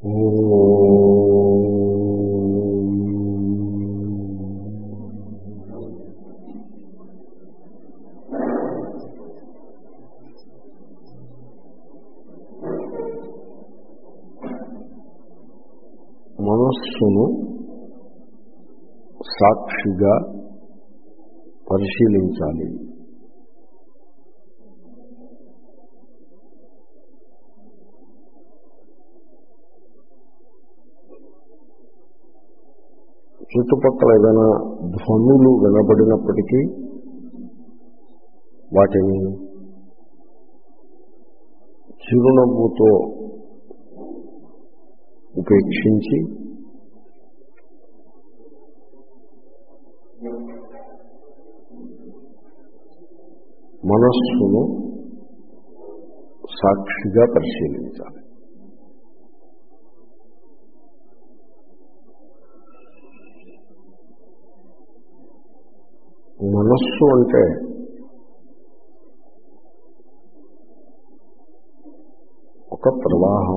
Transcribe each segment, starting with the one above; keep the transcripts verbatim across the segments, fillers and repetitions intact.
మనస్సును సాక్షిగా పరిశీలించాలి. చుట్టుపక్కల ఏదైనా ధ్వనులు వినబడినప్పటికీ వాటిని చిరునవ్వుతో ఉపేక్షించి మనస్సును సాక్షిగా పరిశీలించాలి. మనస్సు అంటే ఒక ప్రవాహం.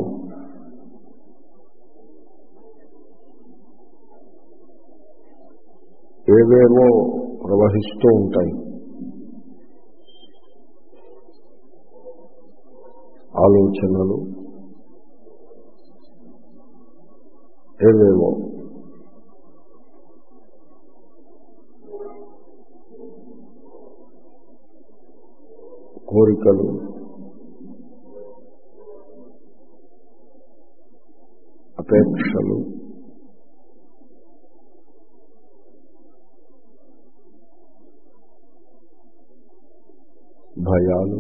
ఏవేవో ప్రవహిస్తూ ఉంటాయి. ఆలోచనలు ఏవేవో కోరికలు అపేక్షలు భయాలు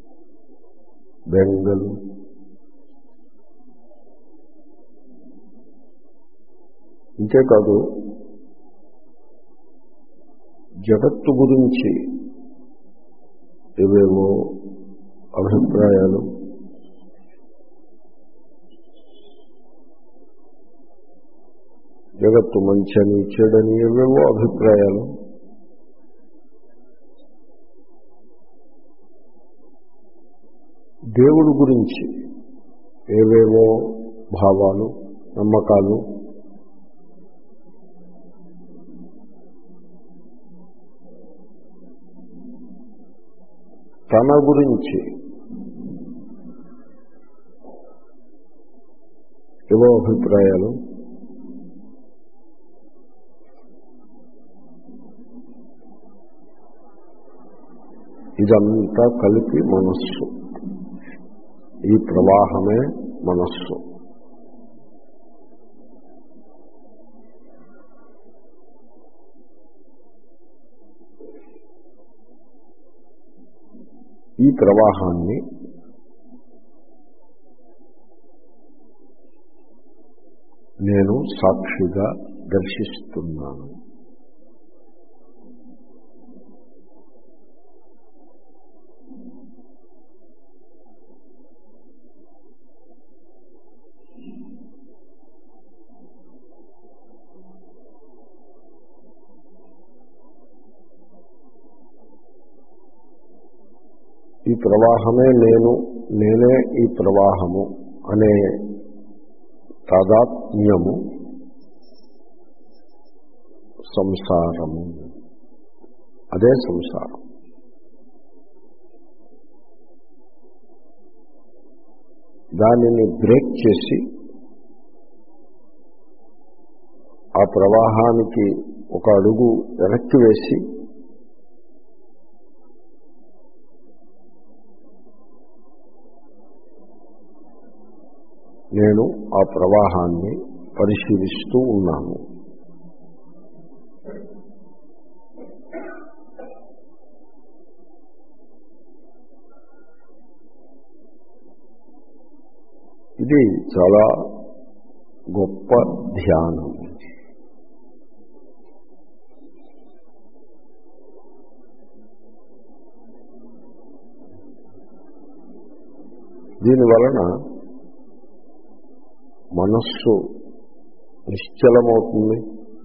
బెంగలు ఇంతేకాదు జగత్తు గురించి ఏవేవో అభిప్రాయాలు, జగత్తు మంచని చెడని ఏవేవో అభిప్రాయాలు, దేవుడి గురించి ఏవేవో భావాలు, నమ్మకాలు, తన గురించి ఏవో అభిప్రాయాలు, ఇదంతా కలిపి మనస్సు. ఈ ప్రవాహమే మనస్సు. ఈ ప్రవాహాన్ని నేను సాక్షిగా దర్శిస్తున్నాను. ఈ ప్రవాహమే నేను, నేనే ఈ ప్రవాహము అనే తాదాత్మ్యము సంసారము. అదే సంసారం. దానిని బ్రేక్ చేసి ఆ ప్రవాహానికి ఒక అడుగు వెనక్కి వేసి నేను ఆ ప్రవాహాన్ని పరిశీలిస్తూ ఉన్నాను. ఇది చాలా గొప్ప ధ్యానం. దీనివలన మనస్సు నిశ్చలమవుతుంది,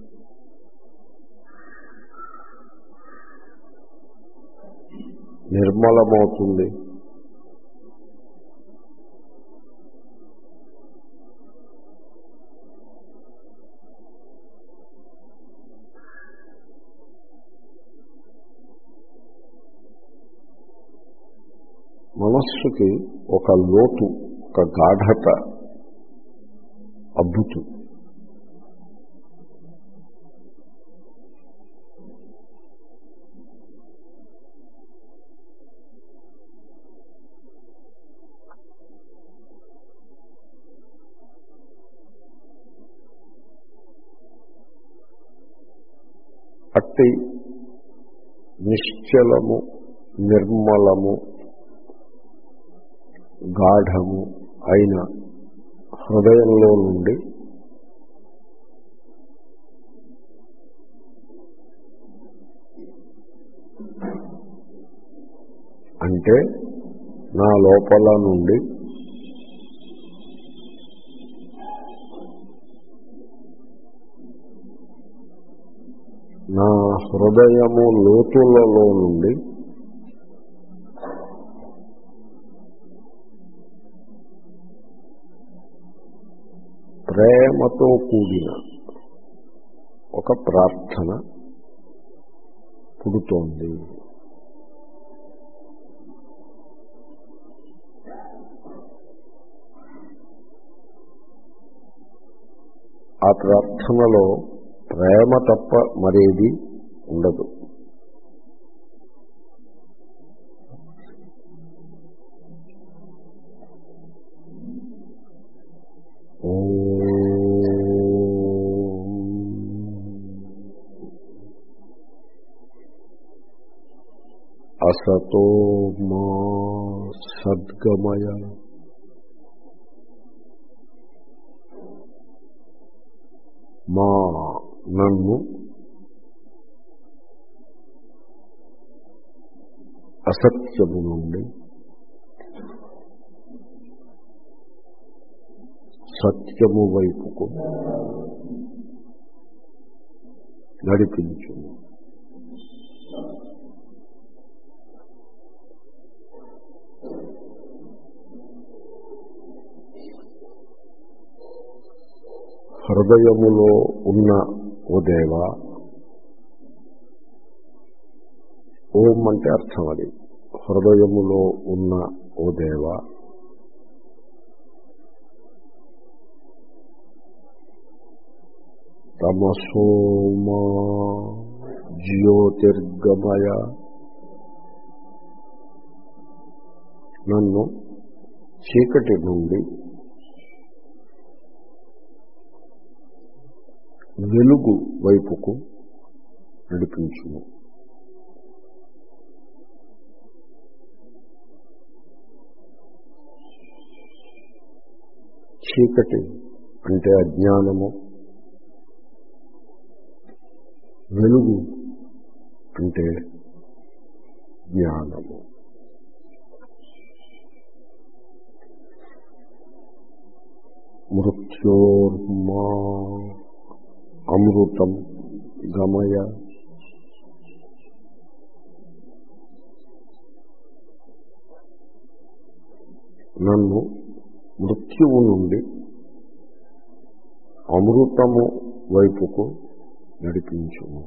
నిర్మలమవుతుంది, మనస్సుకి ఒక లోతు, ఒక గాఢత అబ్బుతుంది. అట్టి నిశ్చలము, నిర్మలము, గాఢము అయిన హృదయంలో నుండి అంటే నా లోపల నుండి నా హృదయము లోతులలో నుండి ప్రేమతో కూడిన ఒక ప్రార్థన పుడుతోంది. ఆ ప్రార్థనలో ప్రేమ తప్ప మరేది ఉండదు. అసతో మా సద్గమయ మా నన్ను అసత్యము నుండి సత్యము వైపుకు నడిపించు. హృదయములో ఉన్న ఓ దేవా, ఓం అంటే అర్థం అది. హృదయములో ఉన్న ఓ దేవా, తమసోమా జ్యోతిర్గమయ, నన్ను చీకటి నుండి వెలుగు వైపుకు నడిపించుము. చీకటి అంటే అజ్ఞానము, వెలుగు అంటే జ్ఞానము. మృత్యోర్మా అమృతం గమయ, నన్ను మృత్యువు నుండి అమృతము వైపుకు నడిపించుము.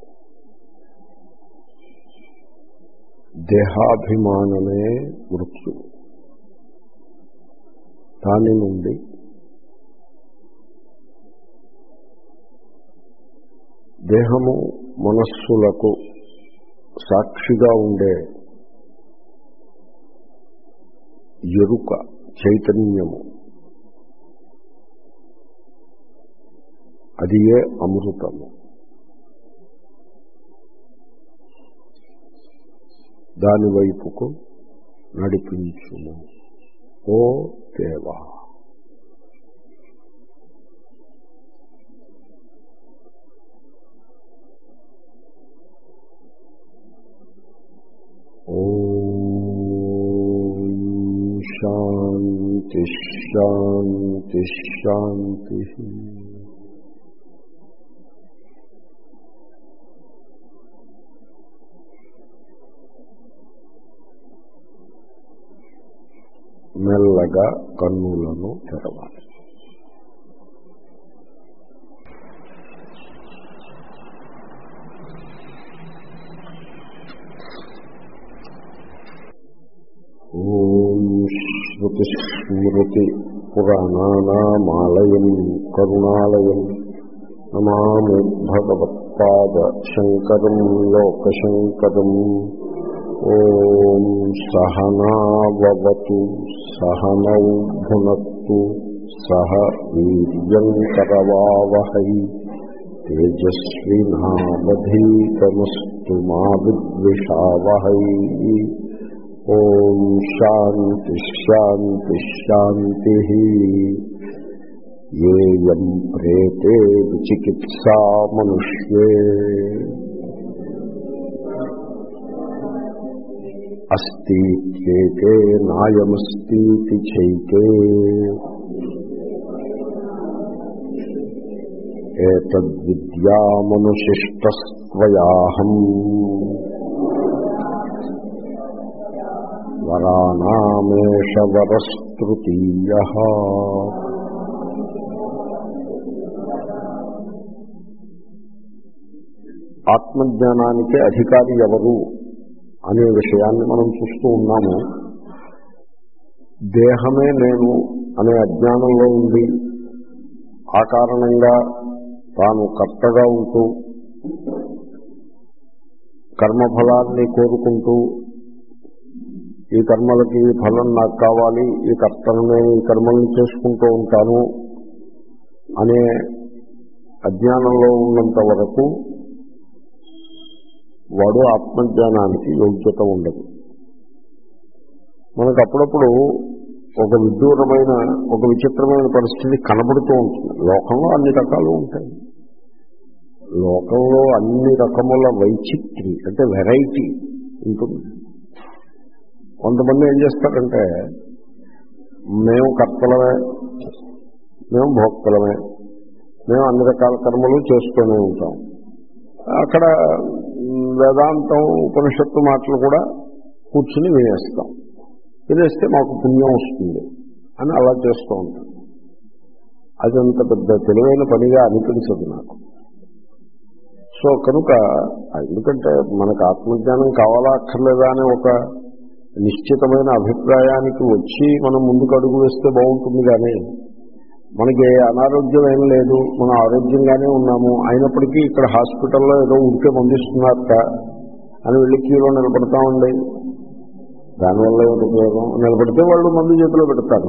దేహాభిమానమే మృత్యువు. దాని నుండి దేహము మనస్సులకు సాక్షిగా ఉండే ఎరుక, చైతన్యము, అది ఏ అమృతము. దాని వైపుకు నడిపించుము ఓ దేవా. ఓం శాంతి శాంతి శాంతి. మెల్లగా కన్నులను తెరవాలి. ఓ శ్రుతిస్మృతి పురాణానామాలయం కరుణాలయం నమామి భగవత్పాద శంకరం లోకశంకరం. ఓం సహనావతు సహనౌ భునత్తు సహ వీర్యం కరవావహై తేజస్వినావధీతమస్తు మా విద్విషావహై. ఓం శాంతి శాంతి శాంతి. యేయం ప్రేతే విచికిత్సా మనుష్యే అస్తిత్యేకే నాయమస్తితి చైతే ఏతద్విద్యామనుశిష్టస్త్వయాహం వరాణామేష వరస్తృతీయః. ఆత్మజ్ఞానానికి అధికారి ఎవరు అనే విషయాన్ని మనం చూస్తూ ఉన్నాము. దేహమే నేను అనే అజ్ఞానంలో ఉండి ఆ కారణంగా తాను కర్తగా ఉంటూ కర్మఫలాన్ని కోరుకుంటూ ఈ కర్మలకి ఫలం నాకు కావాలి, ఈ కర్తనే ఈ కర్మల్ని చేసుకుంటూ ఉంటాను అనే అజ్ఞానంలో ఉన్నంత వరకు వాడు ఆత్మజ్ఞానానికి యోగ్యత ఉండదు. మనకు అప్పుడప్పుడు ఒక విదూరమైన ఒక విచిత్రమైన పరిస్థితి కనబడుతూ ఉంటుంది. లోకంలో అన్ని రకాలు ఉంటాయి. లోకంలో అన్ని రకముల వైచిత్రి అంటే వెరైటీ ఉంటుంది. కొంతమంది ఏం చేస్తారంటే మేము కర్తలమే, మేము భోక్తలమే, మేము అన్ని రకాల కర్మలు చేస్తూనే ఉంటాం. అక్కడ వేదాంతం ఉపనిషత్తు మాటలు కూడా కూర్చుని వినేస్తాం. వినేస్తే మాకు పుణ్యం వస్తుంది అని అలా చేస్తూ ఉంటాం. అది అంత పెద్ద తెలివైన పనిగా అనిపించదు నాకు. సో కనుక ఎందుకంటే మనకు ఆత్మజ్ఞానం కావాలా అక్కర్లేదా అనే ఒక నిశ్చితమైన అభిప్రాయానికి వచ్చి మనం ముందుకు అడుగు వేస్తే బాగుంటుంది. కానీ మనకి అనారోగ్యం ఏం లేదు, మనం ఆరోగ్యంగానే ఉన్నాము, అయినప్పటికీ ఇక్కడ హాస్పిటల్లో ఏదో ఉడికే మందిస్తున్నారట అని వెళ్ళి క్యూలో నిలబడతామండి. దానివల్ల ఏమిటి ఉపయోగం? నిలబడితే వాళ్ళు మందు చేతిలో పెడతారు.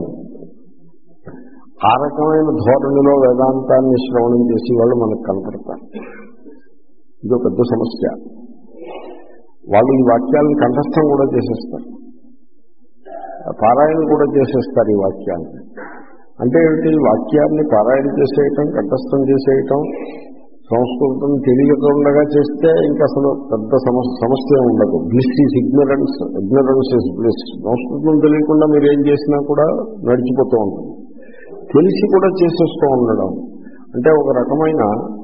ఆ రకమైన ధోరణిలో వేదాంతాన్ని శ్రవణం చేసి వాళ్ళు మనకు కనపడతారు. ఇదో పెద్ద సమస్య. వాళ్ళు ఈ వాక్యాలను కంఠస్థం కూడా చేసేస్తారు, పారాయణ కూడా చేసేస్తారు ఈ వాక్యాన్ని. అంటే ఏమిటి? వాక్యాన్ని పారాయణ చేసేయటం, కంఠస్థం చేసేయటం, సంస్కృతం తెలియకుండా చేస్తే ఇంకా అసలు పెద్ద సమస్య సమస్య ఉండదు. Bliss is ignorance, ignorance is bliss. సంస్కృతం తెలియకుండా మీరు ఏం చేసినా కూడా నడిచిపోతూ ఉంటుంది. తెలిసి కూడా చేసేస్తూ ఉండడం అంటే ఒక రకమైన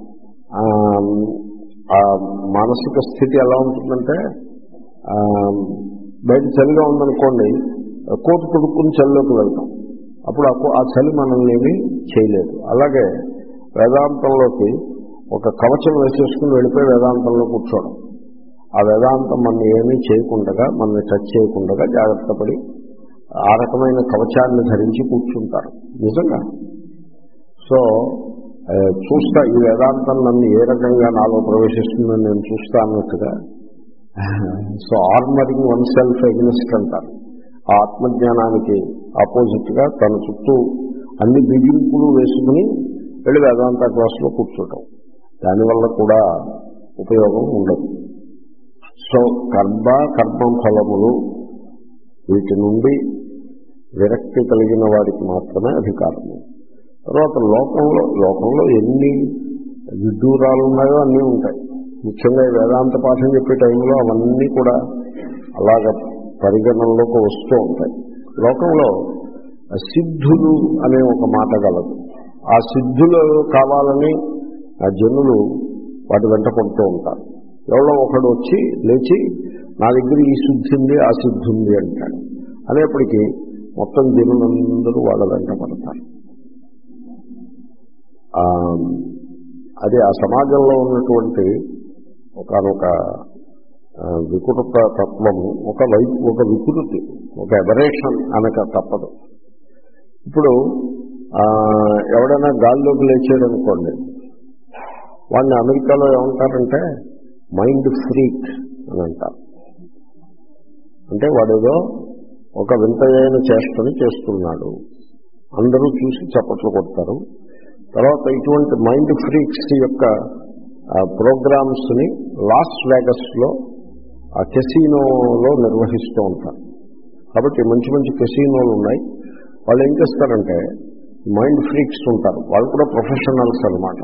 ఆ మానసిక స్థితి ఎలా ఉంటుందంటే, బయట చలిగా ఉందనుకోండి, కోటు తొడుక్కుని చలిలోకి వెళ్తాం. అప్పుడు ఆ చలి మనల్ని ఏమీ చేయలేదు. అలాగే వేదాంతంలోకి ఒక కవచం వేసేసుకుని వెళ్ళిపోయి వేదాంతంలో కూర్చోవడం, ఆ వేదాంతం మనల్ని ఏమీ చేయకుండా, మనల్ని టచ్ చేయకుండా జాగ్రత్త పడి ఆ రకమైన కవచాన్ని ధరించి కూర్చుంటారు నిజంగా. సో చూస్తా ఈ వేదాంతం నన్ను ఏ రకంగా నాలో ప్రవేశిస్తుందని నేను చూస్తా అన్నట్టుగా. So armouring oneself against అంటారు. ఆ ఆత్మజ్ఞానానికి ఆపోజిట్ గా తన చుట్టూ అన్ని బిగింపులు వేసుకుని వెళ్ళి వేదాంత క్లాసులో కూర్చోటం, దానివల్ల కూడా ఉపయోగం ఉండదు. సో కర్మ కర్మ ఫలములు వీటి నుండి విరక్తి కలిగిన వారికి మాత్రమే అధికారము. తర్వాత లోకంలో లోకంలో ఎన్ని విడ్డూరాలు ఉన్నాయో అన్నీ ఉంటాయి. ముఖ్యంగా వేదాంత పాఠం చెప్పే టైంలో అవన్నీ కూడా అలాగ పరిగణనలోకి వస్తూ ఉంటాయి. లోకంలో సిద్ధులు అనే ఒక మాట గలదు. ఆ సిద్ధులు కావాలని ఆ జనులు వాటి వెంట పడుతూ ఉంటారు. ఎవరో ఒకడు వచ్చి లేచి నా దగ్గర ఈ సిద్ధి ఉంది, ఆ సిద్ధి ఉంది అంటాడు. అనేప్పటికీ మొత్తం జనులందరూ వాళ్ళ వెంట పడతారు. అది ఆ సమాజంలో ఉన్నటువంటి ఒకనొక వికృత తత్వము ఒక వై ఒక వికృతి, ఒక ఎబరేషన్ అనక తప్పదు. ఇప్పుడు ఎవడైనా గాల్లోకి లేచాడు అనుకోండి, వాడిని అమెరికాలో ఏమంటారంటే మైండ్ ఫ్రీక్ అని అంటారు. అంటే వాడేదో ఒక వింతైన చేష్టని చేస్తున్నాడు, అందరూ చూసి చప్పట్లు కొడతారు. తర్వాత ఇటువంటి మైండ్ ఫ్రీక్స్ యొక్క ప్రోగ్రామ్స్ ని లాస్ వేగస్ లో ఆ కెసినోలో నిర్వహిస్తూ ఉంటారు. కాబట్టి మంచి మంచి కెసినోలు ఉన్నాయి. వాళ్ళు ఏం చేస్తారంటే మైండ్ ఫ్రీక్స్ ఉంటారు, వాళ్ళు కూడా ప్రొఫెషనల్స్ అనమాట.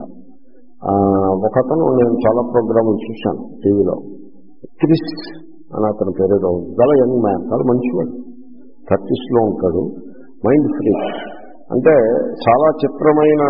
ఒక అతను నేను చాలా ప్రోగ్రాములు చూశాను టీవీలో, క్రిస్ అని అతని పేరేదో ఉంది, చాలా యంగ్ మ్యాన్, చాలా మంచివాడు, థర్టీస్ లో ఉంటాడు, మైండ్ ఫ్రీక్. అంటే చాలా చిత్రమైన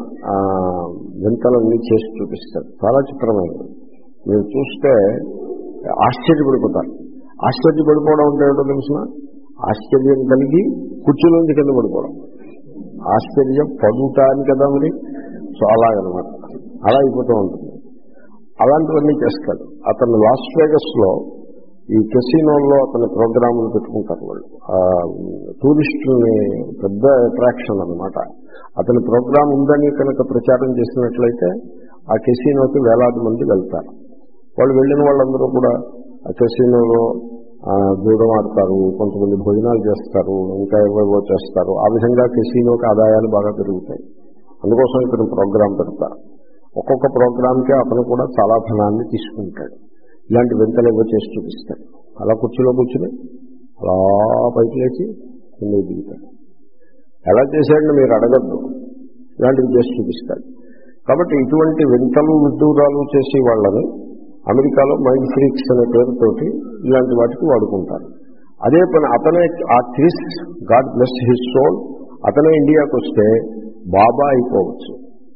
వింతలన్నీ చేసి చూపిస్తాడు, చాలా చిత్రమైనవి. మీరు చూస్తే ఆశ్చర్యపడిపోతారు. ఆశ్చర్యపడిపోవడం అంటే ఏమిటో తెలిసిన, ఆశ్చర్యం కలిగి కుర్చీలోంచి కింద పడిపోవడం. ఆశ్చర్యం పడుతాని కదా మరి, సో అలాగనమాట, అలా అయిపోతూ ఉంటుంది. అలాంటివన్నీ చేస్తాడు. అతను లాస్ వేగస్ లో ఈ కెసినోల్లో అతని ప్రోగ్రాములు పెట్టుకుంటారు వాళ్ళు. టూరిస్టుల్ని పెద్ద అట్రాక్షన్ అనమాట. అతని ప్రోగ్రాం ఉందని కనుక ప్రచారం చేసినట్లయితే ఆ కెసినోకి వేలాది మంది వెళ్తారు. వాళ్ళు వెళ్ళిన వాళ్ళందరూ కూడా ఆ కెసినోలో దూడం ఆడతారు, కొంతమంది భోజనాలు చేస్తారు, ఇంకా ఏవేవో చేస్తారు. ఆ విధంగా కెసినోకి ఆదాయాలు బాగా పెరుగుతాయి. అందుకోసం ఇతను ప్రోగ్రాం పెడతారు. ఒక్కొక్క ప్రోగ్రాంకి అతను కూడా చాలా ధనాన్ని తీసుకుంటాడు. ఇలాంటి వింతలు ఏవో చేసి చూపిస్తాడు. అలా కుర్చీలో కూర్చుని అలా పైకి లేచి కిందకి దిగుతాడు. ఎలా చేశాడని మీరు అడగద్దు, ఇలాంటివి చేసి చూపిస్తాడు. కాబట్టి ఇటువంటి వింతలు విడ్డూరాలు చేసి వాళ్ళని అమెరికాలో మైండ్ ఫ్రీక్స్ అనే పేరుతోటి ఇలాంటి వాటికి వాడుకుంటారు. అదే పని అతనే ఆ Chris, God bless his soul, అతనే ఇండియాకి వస్తే బాబా అయిపోవచ్చు.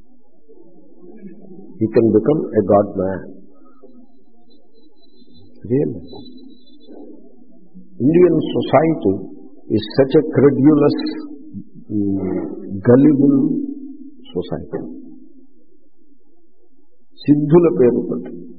He can become a god man. Real Indian society is such a credulous gullible society. సిద్ధుల పేరుతో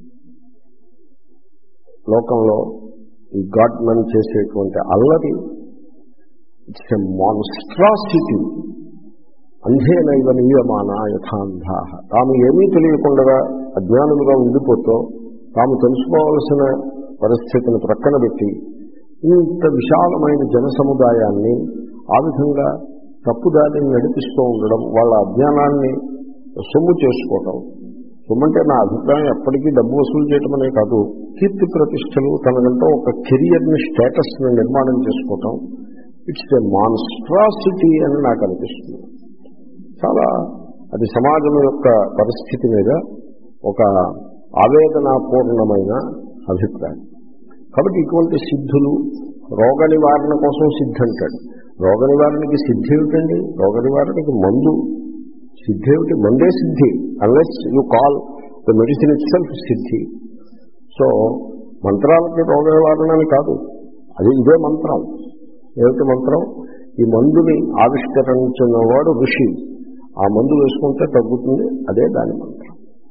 లోకంలో ఈ గాడ్ మెన్ చేసేటువంటి అల్లరి, ఇట్స్ ఎ మాన్స్ట్రాసిటీ. అంధేనైవ నియమాన యథాంధా. తాము ఏమీ తెలియకుండా అజ్ఞానులుగా ఉండిపోతూ తాము తెలుసుకోవాల్సిన పరిస్థితిని ప్రక్కన పెట్టి ఇంత విశాలమైన జన సముదాయాన్ని ఆ విధంగా తప్పుదారిని నడిపిస్తూ ఉండడం, వాళ్ళ అజ్ఞానాన్ని సొమ్ము చేసుకోవటం. సొమ్మంటే నా అభిప్రాయం ఎప్పటికీ డబ్బు వసూలు చేయటం అనే కాదు, కీర్తి ప్రతిష్టలు, తనకంటూ ఒక కెరియర్ని, స్టేటస్ని నిర్మాణం చేసుకోవటం. ఇట్స్ ఎ మాన్స్ట్రాసిటీ అని నాకు అనిపిస్తుంది. చాలా అది సమాజం యొక్క పరిస్థితి మీద ఒక ఆవేదనాపూర్ణమైన అభిప్రాయం. కాబట్టి ఇటువంటి సిద్ధులు, రోగ నివారణ కోసం సిద్ధి అంటాడు. రోగ నివారణకి సిద్ధి ఏమిటండి? రోగ నివారణకి మందు. సిద్ధి ఏమిటి? మందే సిద్ధి, unless you call the medicine itself సిద్ధి. సో మంత్రాలకి రోగ నివారణ అని కాదు, అది ఇదే మంత్రం. ఏమిటి మంత్రం? ఈ మందుని ఆవిష్కరించిన వాడు ఋషి, ఆ మందు వేసుకుంటే తగ్గుతుంది, అదే దాని మంత్రం.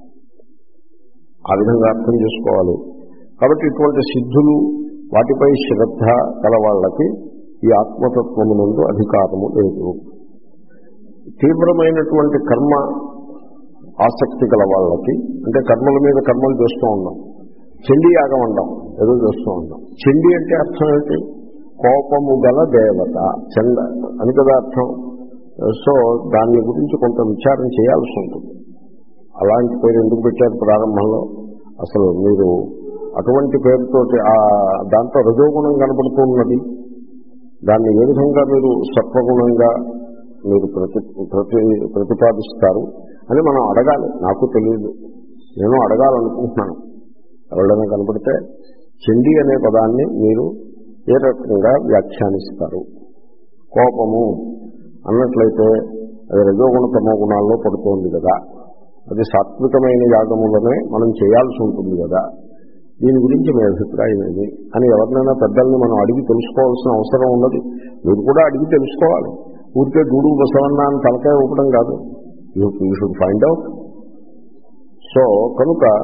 ఆ విధంగా అర్థం చేసుకోవాలి. కాబట్టి ఇటువంటి సిద్ధులు, వాటిపై శ్రద్ధ కల వాళ్ళకి ఈ ఆత్మతత్వమునందు అధికారము లేదు. తీవ్రమైనటువంటి కర్మ ఆసక్తి గల వాళ్ళకి, అంటే కర్మల మీద కర్మలు చేస్తూ ఉన్నాం, చండీ యాగం అంటాం, ఏదో చేస్తూ ఉన్నాం. చండీ అంటే అర్థం ఏంటి? కోపము గల దేవత, చండ అని కదా అర్థం. సో దాని గురించి కొంత విచారం చేయాల్సి ఉంటుంది. అలాంటి పేరు ఎందుకు పెట్టారు ప్రారంభంలో? అసలు మీరు అటువంటి పేరుతోటి ఆ దాంట్లో రజోగుణం కనపడుతున్నది, దాన్ని ఏ విధంగా మీరు సత్వగుణంగా మీరు ప్రతి ప్రతి ప్రతిపాదిస్తారు అని మనం అడగాలి. నాకు తెలియదు, నేను అడగాలనుకుంటున్నాను. ఎవరైనా కనపడితే చండీ అనే పదాన్ని మీరు ఏ రకంగా వ్యాఖ్యానిస్తారు? కోపము అన్నట్లయితే అది రజోగుణ తమో గుణాల్లో పడుతోంది కదా, అది సాత్వికమైన యాగములనే మనం చేయాల్సి ఉంటుంది కదా, దీని గురించి మీ అభిప్రాయం ఏమి అని ఎవరినైనా పెద్దల్ని మనం అడిగి తెలుసుకోవాల్సిన అవసరం ఉన్నది. మీరు కూడా అడిగి తెలుసుకోవాలి. ఊరికే డూడు బసవన్నా అని తలకాయ ఊపడం కాదు. You you should find out. So కనుక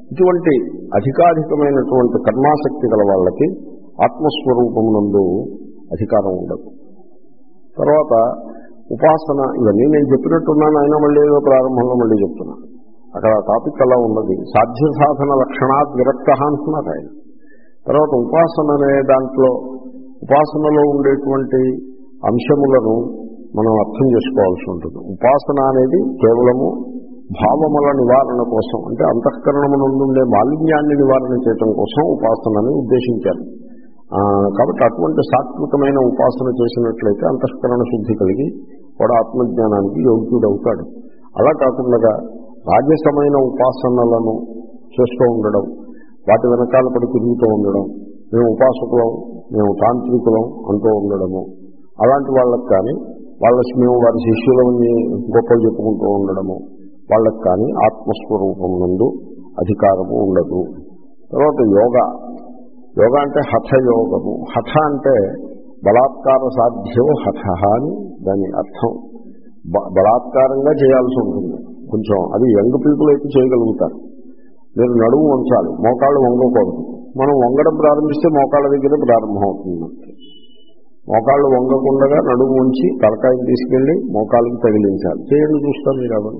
ఇటువంటి అధికాధికమైనటువంటి కర్మాసక్తి గల వాళ్ళకి ఆత్మస్వరూపమునందు అధికారం ఉండదు. తర్వాత ఉపాసన, ఇవన్నీ నేను చెప్పినట్టున్నాను, అయినా మళ్ళీ ఏదో ప్రారంభంలో మళ్ళీ చెప్తున్నాను. అక్కడ టాపిక్ అలా ఉన్నది. సాధ్య సాధన లక్షణాత్ విరక్త అంటున్నారు ఆయన. తర్వాత ఉపాసన అనే దాంట్లో ఉపాసనలో ఉండేటువంటి అంశములను మనం అర్థం చేసుకోవాల్సి ఉంటుంది. ఉపాసన అనేది కేవలము భావముల నివారణ కోసం, అంటే అంతఃకరణమునందుండే మాలిన్యాన్ని నివారణ చేయడం కోసం ఉపాసనని ఉద్దేశించారు. కాబట్టి అటువంటి సాత్వికమైన ఉపాసన చేసినట్లయితే అంతఃకరణ శుద్ధి కలిగి వాడు ఆత్మజ్ఞానానికి యోగ్యుడవుతాడు. అలా కాకుండా రాజసమైన ఉపాసనలను చేస్తూ ఉండడం, వాటి వెనకాల పడి తిరుగుతూ ఉండడం, మేము ఉపాసకులం, మేము తాంత్రికులం అంటూ ఉండడము, అలాంటి వాళ్ళకి కానీ, వాళ్ళ మేము వారి శిష్యులని గొప్పలు చెప్పుకుంటూ ఉండడము, వాళ్ళకి కానీ ఆత్మస్వరూపం నందు అధికారము ఉండదు. తర్వాత యోగా. యోగా అంటే హఠయోగము. హఠ అంటే బలాత్కార సాధ్యో హఠ అని దాని అర్థం. బలాత్కారంగా చేయాల్సి ఉంటుంది కొంచెం. అది యంగ్ పీపుల్ అయితే చేయగలుగుతారు. మీరు నడుము వంచాలి, మోకాళ్ళు వంగకూడదు. మనం వంగడం ప్రారంభిస్తే మోకాళ్ళ దగ్గర ప్రారంభం అవుతుంది. మోకాళ్ళు వంగకుండా నడుము వంచి తలకాయని తీసుకెళ్లి మోకాళ్ళకి తగిలించాలి. చేయండి, చూస్తాను మీరు. అవన్నీ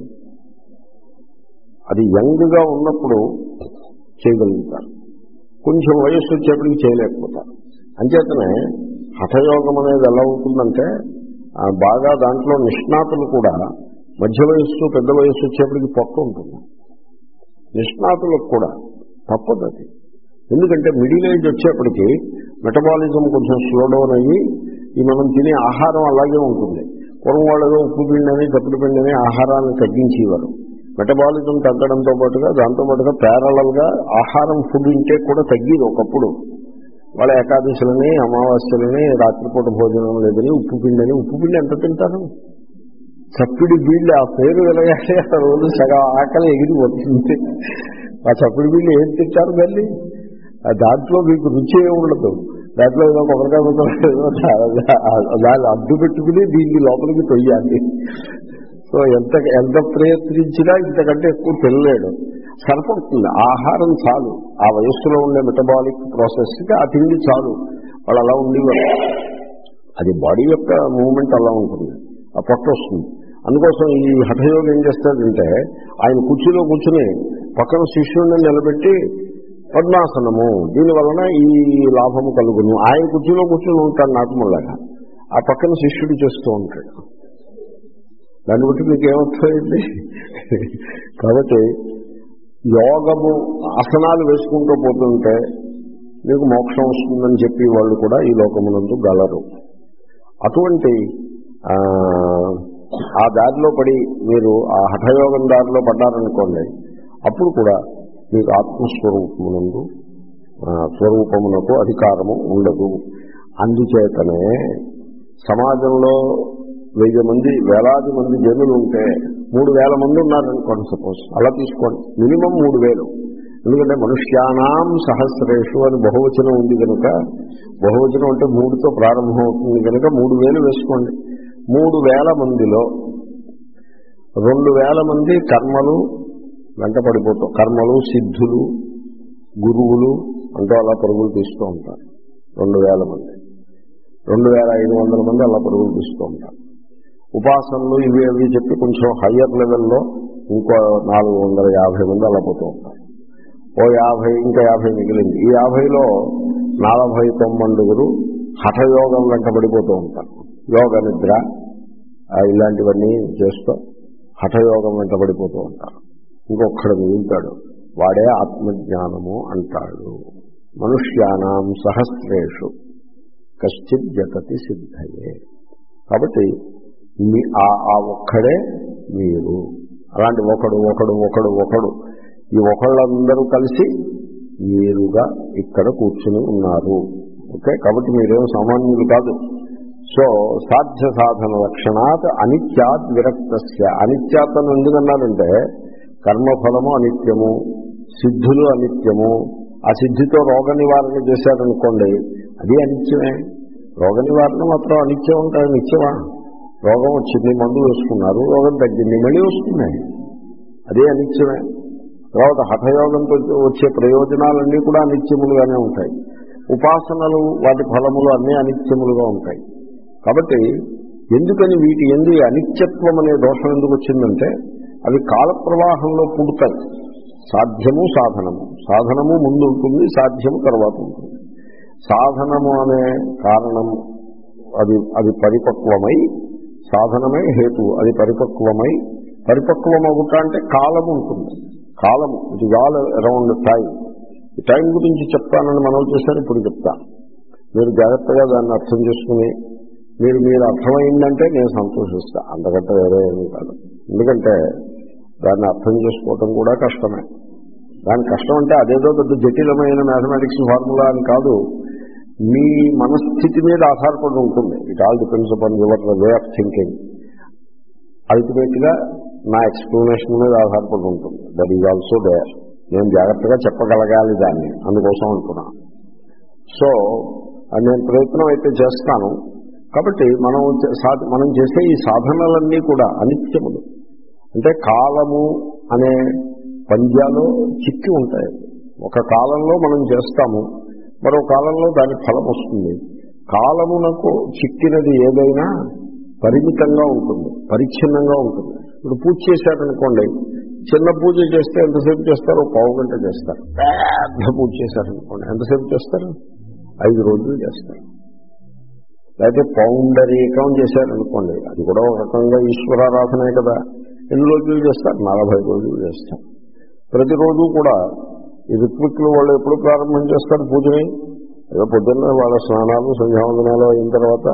అది యంగ్గా ఉన్నప్పుడు చేయగలుగుతారు, కొంచెం వయస్సు వచ్చేప్పటికి చేయలేకపోతారు. అంచేతనే హఠయోగం అనేది ఎలా అవుతుందంటే బాగా దాంట్లో నిష్ణాతులు కూడా మధ్య వయస్సు పెద్ద వయస్సు వచ్చేప్పటికి పొట్ట ఉంటుంది. నిష్ణాతులకు కూడా తప్పదు అది. ఎందుకంటే మిడిల్ ఏజ్ వచ్చేప్పటికి మెటబాలిజం కొంచెం స్లో డౌన్ అయ్యి ఈ మనం తినే ఆహారం అలాగే ఉంటుంది. పూర్వం వాళ్ళలో ఉప్పు పిండి చప్పుడు పిండి అని ఆహారాన్ని తగ్గించేవారు. మెటబాలిజం తగ్గడంతో పాటుగా దాంతో పాటుగా ప్యారలల్గా ఆహారం ఫుడ్ ఇంటేక్ కూడా తగ్గేది ఒకప్పుడు. వాళ్ళ ఏకాదశులని అమావాస్యలని రాత్రిపూట భోజనం లేదని ఉప్పు పిండి ఉప్పు పిండి ఎంత తింటారు? చప్పిడి బీళ్ళు ఆ పేరు వెలగాలి, ఆ రోజు సగం ఆకలి ఎగిరిపోతుంది. ఆ చప్పిడి బీళ్ళు ఏం తింటారు మళ్ళీ? దాంట్లో మీకు రుచి ఏమి ఉండదు. దాంట్లో ఏదో కొబ్బరికాయ దాన్ని అడ్డు పెట్టుకుని దీన్ని లోపలికి తొయ్యాలి. సో ఎంత ఎంత ప్రయత్నించినా ఇంతకంటే ఎక్కువ తినలేడు. సరిపడుతుంది ఆహారం చాలు. ఆ వయస్సులో ఉండే మెటబాలిక్ ప్రాసెస్కి ఆ తిండి చాలు. వాళ్ళు అలా ఉండేవారు. అది బాడీ యొక్క మూవ్మెంట్ అలా ఉంటుంది, ఆ పొట్ట వస్తుంది. అందుకోసం ఈ హఠయోగం ఏం చేస్తాడంటే ఆయన కుర్చీలో కూర్చుని పక్కన శిష్యుడిని నిలబెట్టి పద్మాసనము, దీనివలన ఈ లాభము కలుగును. ఆయన కుర్చీలో కూర్చుని ఉంటాడు నాటుమల్లాగా, ఆ పక్కన శిష్యుడు చేస్తూ ఉంటాడు. దాన్ని బట్టి మీకు ఏమవుతాయండి? కాబట్టి యోగము ఆసనాలు వేసుకుంటూ పోతుంటే మీకు మోక్షం వస్తుందని చెప్పి వాళ్ళు కూడా ఈ లోకమునందు గలరు. అటువంటి ఆ దారిలో పడి మీరు ఆ హఠయోగం దారిలో పడ్డారనుకోండి, అప్పుడు కూడా మీకు ఆత్మస్వరూపమునందు స్వరూపమునకు అధికారము ఉండదు. అందుచేతనే సమాజంలో వెయ్యి మంది వేలాది మంది జనులు ఉంటే మూడు వేల మంది ఉన్నారనుకోండి, సపోజ్ అలా తీసుకోండి, మినిమం మూడు వేలు. ఎందుకంటే మనుష్యానాం సహస్రేషు అని బహువచనం ఉంది కనుక, బహువచనం అంటే మూడుతో ప్రారంభం అవుతుంది కనుక మూడు వేలు వేసుకోండి. మూడు వేల మందిలో రెండు వేల మంది కర్మలు వెంట పడిపోతూ, కర్మలు సిద్ధులు గురువులు అంటూ అలా పరుగులు తీస్తూ ఉంటారు. రెండు వేల మంది రెండు వేల ఐదు వందల మంది అలా పరుగులు తీస్తూ ఉంటారు. ఉపాసనలు ఇవి అవి చెప్పి కొంచెం హయ్యర్ లెవెల్లో ఇంకో నాలుగు వందల యాభై మంది అలా పోతూ ఉంటారు. ఓ యాభై ఇంకా యాభై మిగిలింది. ఈ యాభైలో నలభై తొమ్మిదిగురు హఠయోగం వెంట పడిపోతూ ఉంటారు. యోగ నిద్ర ఇలాంటివన్నీ చేస్తూ హఠయోగం వెంట పడిపోతూ ఉంటారు. ఇంకొక్కడు మిగులుతాడు, వాడే ఆత్మజ్ఞానము అంటాడు. మనుష్యానాం సహస్రేషు కశ్చిత్ జగతి సిద్ధయే. కాబట్టి మీ ఆ ఒక్కడే మీరు. అలాంటి ఒకడు ఒకడు ఒకడు ఒకడు ఈ ఒకళ్ళందరూ కలిసి మీరుగా ఇక్కడ కూర్చుని ఉన్నారు. ఓకే, కాబట్టి మీరేం సామాన్యులు కాదు. సో సాధ్య సాధన లక్షణాత్ అనిత్యాత్ విరక్తస్య. అనిత్యాతను ఎందుకన్నారంటే కర్మఫలము అనిత్యము, సిద్ధులు అనిత్యము. ఆ సిద్ధితో రోగ నివారణ చేశారనుకోండి, అది అనిత్యమే. రోగ నివారణ మాత్రం అనిత్యం ఉంటాయి. నిత్యమా? రోగం వచ్చింది, మందు వేసుకున్నారు, రోగం తగ్గింది, మళ్ళీ వస్తున్నాయి, అదే అనిత్యమే. తర్వాత హఠయోగంతో వచ్చే ప్రయోజనాలన్నీ కూడా అనిత్యములుగానే ఉంటాయి. ఉపాసనలు వాటి ఫలములు అన్నీ అనిత్యములుగా ఉంటాయి. కాబట్టి ఎందుకని వీటి ఎందు అనిత్యత్వం అనే దోషం ఎందుకు వచ్చిందంటే అవి కాల ప్రవాహంలో పుడతాయి. సాధ్యము సాధనము, సాధనము ముందు ఉంటుంది, సాధ్యము తర్వాత ఉంటుంది. సాధనము అనే కారణం అది అది పరిపక్వమై, సాధనమే హేతు, అది పరిపక్వమై, పరిపక్వమవుట అంటే కాలము ఉంటుంది. కాలము it is all around time. ఈ టైం గురించి చెప్తానని మనం చేశారు, ఇప్పుడు చెప్తాను. మీరు జాగ్రత్తగా దాన్ని అర్థం చేసుకుని మీరు మీరు అర్థమైందంటే నేను సంతోషిస్తా, అంతకంటే వేరే ఏమీ కాదు. ఎందుకంటే దాన్ని అర్థం చేసుకోవటం కూడా కష్టమే. దాని కష్టం అంటే అదేదో పెద్ద జటిలమైన మ్యాథమెటిక్స్ ఫార్ములా అని కాదు, మీ మనస్థితి మీద ఆధారపడి ఉంటుంది. It all depends upon your way of thinking. Ultimate గా నా ఎక్స్ప్లెనేషన్ మీద ఆధారపడి ఉంటుంది. That is also there. నేను జాగ్రత్తగా చెప్పగలగాలి దాన్ని, అందుకోసం అనుకున్నాను. సో నేను ప్రయత్నం అయితే చేస్తాను. కాబట్టి మనం మనం చేసే ఈ సాధనలన్నీ కూడా అనిత్యములు. అంటే కాలము అనే పంజాలో చిక్కి ఉంటాయి. ఒక కాలంలో మనం చేస్తాము, మరో కాలంలో దాని ఫలం వస్తుంది. కాలమునకు చిక్కినది ఏదైనా పరిమితంగా ఉంటుంది, పరిచ్ఛిన్నంగా ఉంటుంది. ఇప్పుడు పూజ చేశారనుకోండి, చిన్న పూజ చేస్తే ఎంతసేపు చేస్తారు? పావు గంట చేస్తారు. పెద్ద పూజ చేశారనుకోండి, ఎంతసేపు చేస్తారు? ఐదు రోజులు చేస్తారు. లేకపోతే పౌండరీకం చేశారనుకోండి, అది కూడా ఒక రకంగా ఈశ్వరారాధనే కదా. ఎన్ని రోజులు చేస్తారు? నలభై రోజులు చేస్తారు. ప్రతిరోజు కూడా ఈ ఋత్విక్కులు వాళ్ళు ఎప్పుడు ప్రారంభం చేస్తారు పూజని? ఏదో పొద్దున్న వాళ్ళ స్నానాలు సంధ్యావందనాలు అయిన తర్వాత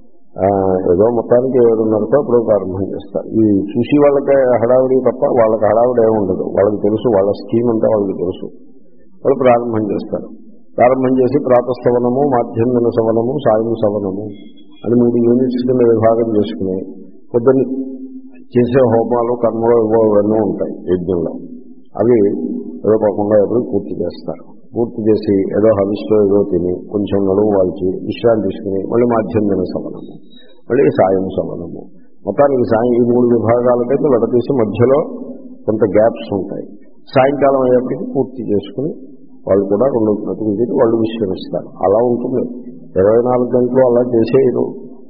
ఏదో మొత్తానికి ఏడున్నరతో అప్పుడు ప్రారంభం చేస్తారు. ఈ చూసి వాళ్ళకి హడావిడి తప్ప వాళ్ళకి హడావిడి ఏమి ఉండదు. వాళ్ళకి తెలుసు, వాళ్ళ స్కీమ్ అంతా వాళ్ళకి తెలుసు. వాళ్ళు ప్రారంభం చేస్తారు. ప్రారంభం చేసి ప్రాతఃసవనము, మాధ్యాహ్న సవనము, సాయం సవనము అని మూడు యూనిట్స్ కింద విభాగం చేసుకుని పొద్దున్న చేసే హోమాలు కర్మలు ఏవో ఇవన్నీ ఉంటాయి యజ్ఞంలో. అవి ఏదో కాకుండా ఎప్పుడు పూర్తి చేస్తారు. పూర్తి చేసి ఏదో హవిస్లో ఏదో తిని కొంచెం నడువు వాల్చి విశ్రాంతి తీసుకుని మళ్ళీ మాధ్యాహ్న సవనము, మళ్ళీ సాయం సవనము. మొత్తానికి సాయం ఈ మూడు విభాగాలకైతే విడతీసి మధ్యలో కొంత గ్యాప్స్ ఉంటాయి. సాయంకాలం అయ్యేప్పటికీ పూర్తి చేసుకుని వాళ్ళు కూడా రెండు గంటలు తిని వాళ్ళు విశ్రమిస్తారు. అలా ఉంటుంది. ఇరవై నాలుగు గంటలు అలా చేసేయరు,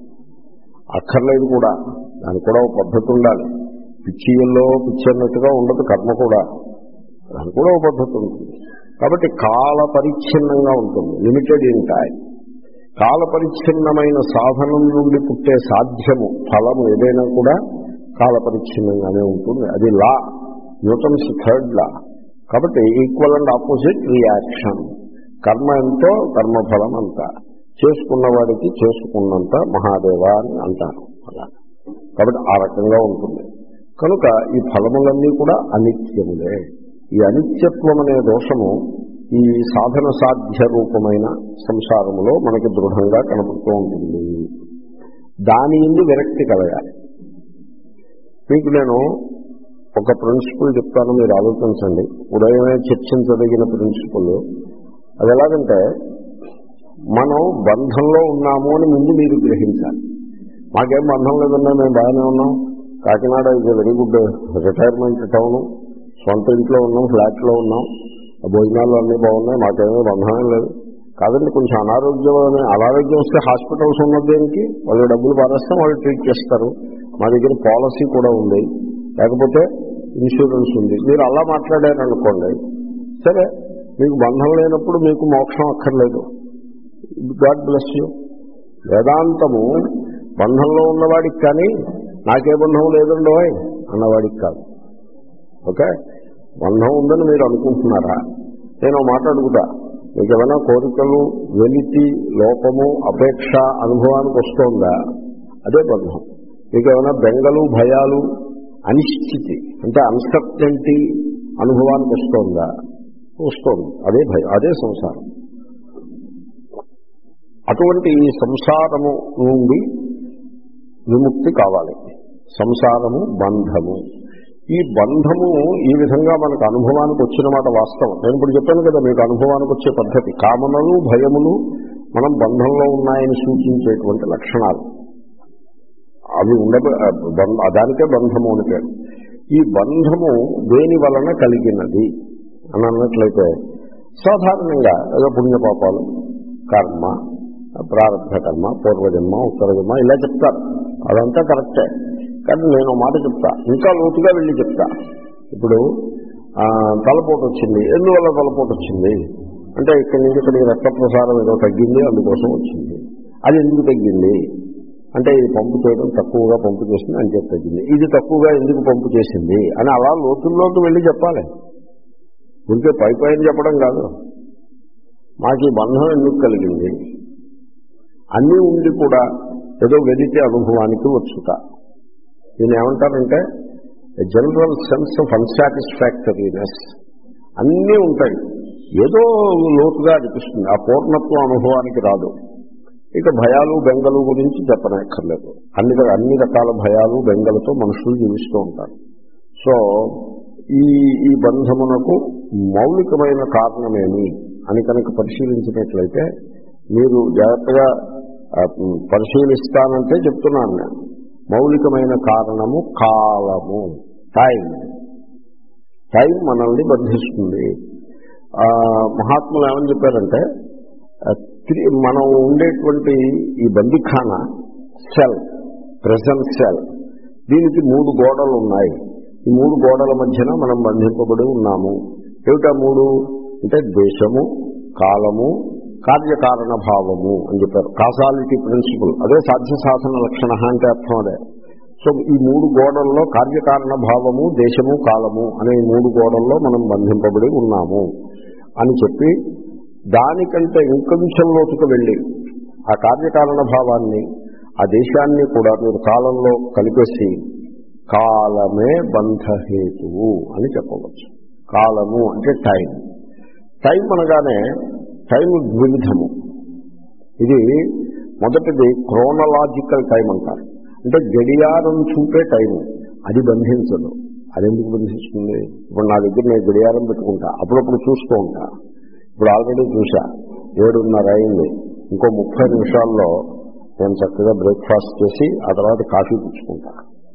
అక్కర్లేదు కూడా. దానికి కూడా ఒక పద్ధతి ఉండాలి. పిచ్చిల్లో పిచ్చి అన్నట్టుగా ఉండదు కర్మ కూడా, దానికి కూడా ఒక పద్ధతి ఉంటుంది. కాబట్టి కాల పరిచ్ఛిన్నంగా ఉంటుంది, లిమిటెడ్ ఇన్ టైం. కాల పరిచ్ఛిన్నమైన సాధనం నుండి పుట్టే సాధ్యము ఫలము ఏదైనా కూడా కాల పరిచ్ఛిన్నంగానే ఉంటుంది. అది లా, న్యూటన్స్ థర్డ్ లా. కాబట్టి ఈక్వల్ అండ్ ఆపోజిట్ రియాక్షన్. కర్మ ఎంతో కర్మఫలం అంతా, చేసుకున్నవాడికి చేసుకున్నంత మహాదేవ అని అంటారు అలా. కాబట్టి ఆ రకంగా ఉంటుంది. కనుక ఈ ఫలములన్నీ కూడా అనిత్యములే. ఈ అనిత్యత్వం అనే దోషము ఈ సాధన సాధ్య రూపమైన సంసారములో మనకి దృఢంగా కనపడుతూ ఉంటుంది. దాని నుండి విరక్తి కలగాలి. మీకు నేను ఒక ప్రిన్సిపల్ చెప్తాను, మీరు ఆలోచించండి. ఉదయమే చర్చించదగిన ప్రిన్సిపల్. అది ఎలాగంటే, మనం బంధంలో ఉన్నాము అని ముందు మీరు గ్రహించాలి. మాకేం బంధం లేదన్నా, మేము బాగానే ఉన్నాం. కాకినాడ ఇది వెరీ గుడ్ రిటైర్మెంట్ టౌను, సొంత ఇంట్లో ఉన్నాం, ఫ్లాట్లో ఉన్నాం, భోజనాలు అన్నీ బాగున్నాయి, మాకేమీ బంధమే లేదు. కాదండి, కొంచెం అనారోగ్యం అనారోగ్యం వస్తే హాస్పిటల్స్ ఉన్నది దేనికి? వాళ్ళు డబ్బులు పారేస్తే వాళ్ళు ట్రీట్ చేస్తారు. మా దగ్గర పాలసీ కూడా ఉంది, లేకపోతే ఇన్సూరెన్స్ ఉంది. మీరు అలా మాట్లాడారనుకోండి, సరే మీకు బంధం లేనప్పుడు మీకు మోక్షం అక్కర్లేదు, గాడ్ బ్లెస్ యూ. వేదాంతము బంధంలో ఉన్నవాడికి కానీ నాకే బంధం లేదండో అన్నవాడికి కాదు. ఓకే, బంధం ఉందని మీరు అనుకుంటున్నారా? నేను మాట అడుగుతా, మీకు ఏమైనా కోరికలు, వెలితి, లోపము, అపేక్ష అనుభవానికి వస్తుందా? అదే బంధం. మీకు ఏమైనా బెంగలు, భయాలు, అనిశ్చితి అంటే అన్సర్టెంటీ అనుభవానికి వస్తుందా? వస్తుంది. అదే భయం, అదే సంసారం. అటువంటి ఈ సంసారము నుండి విముక్తి కావాలి. సంసారము బంధము. ఈ బంధము ఈ విధంగా మనకు అనుభవానికి వచ్చిన మాట వాస్తవం. నేను ఇప్పుడు చెప్పాను కదా మీకు అనుభవానికి వచ్చే పద్ధతి. కామనలు, భయములు మనం బంధంలో ఉన్నాయని సూచించేటువంటి లక్షణాలు. అవి ఉండ దానికే బంధము అని పేరు. ఈ బంధము దేని వలన కలిగినది అని అన్నట్లయితే సాధారణంగా ఏదో పుణ్యపాపాలు, కర్మ, ప్రారంభ కర్మ, పూర్వజన్మ, ఉత్తరజన్మ ఇలా చెప్తారు. అదంతా కరెక్టే. కానీ నేను మాట చెప్తా, ఇంకా లోతుగా వెళ్ళి చెప్తా. ఇప్పుడు తలపోటు వచ్చింది. ఎందువల్ల తలపోటు వచ్చింది అంటే ఇక్కడి నుంచి ఇక్కడికి రక్త ప్రసారం ఏదో తగ్గింది, అందుకోసం వచ్చింది. అది ఎందుకు తగ్గింది అంటే ఇది పంపు చేయడం తక్కువగా పంపు చేసింది అని చెప్పి తగ్గింది. ఇది తక్కువగా ఎందుకు పంపు చేసింది అని అలా లోతుల్లోకి వెళ్ళి చెప్పాలి. ఉంటే పై పైన చెప్పడం కాదు. మాకు ఈ బంధం ఎందుకు కలిగింది, అన్నీ ఉండి కూడా ఏదో వెలితే అనుభవానికి వచ్చుట. దీన్ని ఏమంటారంటే జనరల్ సెన్స్ ఆఫ్ అన్సాటిస్ఫాక్టరీనెస్. అన్నీ ఉంటాయి, ఏదో లోతుగా అనిపిస్తుంది, ఆ పూర్ణత్వం అనుభవానికి రాదు. ఇక భయాలు బెంగలు గురించి చెప్పనక్కర్లేదు. అన్ని అన్ని రకాల భయాలు బెంగలతో మనుషులు జీవిస్తూ ఉంటారు. సో ఈ ఈ బంధమునకు మౌలికమైన కారణమేమి అని కనుక పరిశీలించినట్లయితే, మీరు జాగ్రత్తగా పరిశీలిస్తానంటే చెప్తున్నాను నేను, మౌలికమైన కారణము కాలము, టైం. టైం మనల్ని బంధిస్తుంది. మహాత్ములు ఏమని చెప్పారంటే, మనం ఉండేటువంటి ఈ బందిఖాన సెల్, ప్రెజెంట్ సెల్, దీనికి మూడు గోడలు ఉన్నాయి. ఈ మూడు గోడల మధ్యన మనం బంధింపబడి ఉన్నాము. ఏమిటా మూడు అంటే దేశము, కాలము, కార్యకారణ భావము అని చెప్పారు. కాసాలిటీ ప్రిన్సిపల్, అదే సాధ్య సాధన లక్షణ అంటే అర్థం అదే. సో ఈ మూడు గోడల్లో కార్యకారణ భావము, దేశము, కాలము అనే మూడు గోడల్లో మనం బంధింపబడి ఉన్నాము అని చెప్పి, దానికంటే ఇంకొంచెం లోతుకు వెళ్ళి ఆ కార్యకారణ భావాన్ని, ఆ దేశాన్ని కూడా మీరు కాలంలో కలిపేసి కాలమే బంధహేతువు అని చెప్పవచ్చు. కాలము అంటే టైం. టైం అనగానే టైం ద్విధము. ఇది మొదటిది క్రోనలాజికల్ టైం అంటారు. అంటే గడియారం చూపే టైము, అది బంధించదు. అది ఎందుకు బంధిస్తుంది? ఇప్పుడు నా దగ్గర నేను గడియారం పెట్టుకుంటా, అప్పుడప్పుడు చూస్తూ ఉంటా. ఇప్పుడు ఆల్రెడీ చూసా, ఏడున్నర అయింది, ఇంకో ముప్పై నిమిషాల్లో నేను చక్కగా బ్రేక్ఫాస్ట్ చేసి ఆ తర్వాత కాఫీ పుచ్చుకుంటా.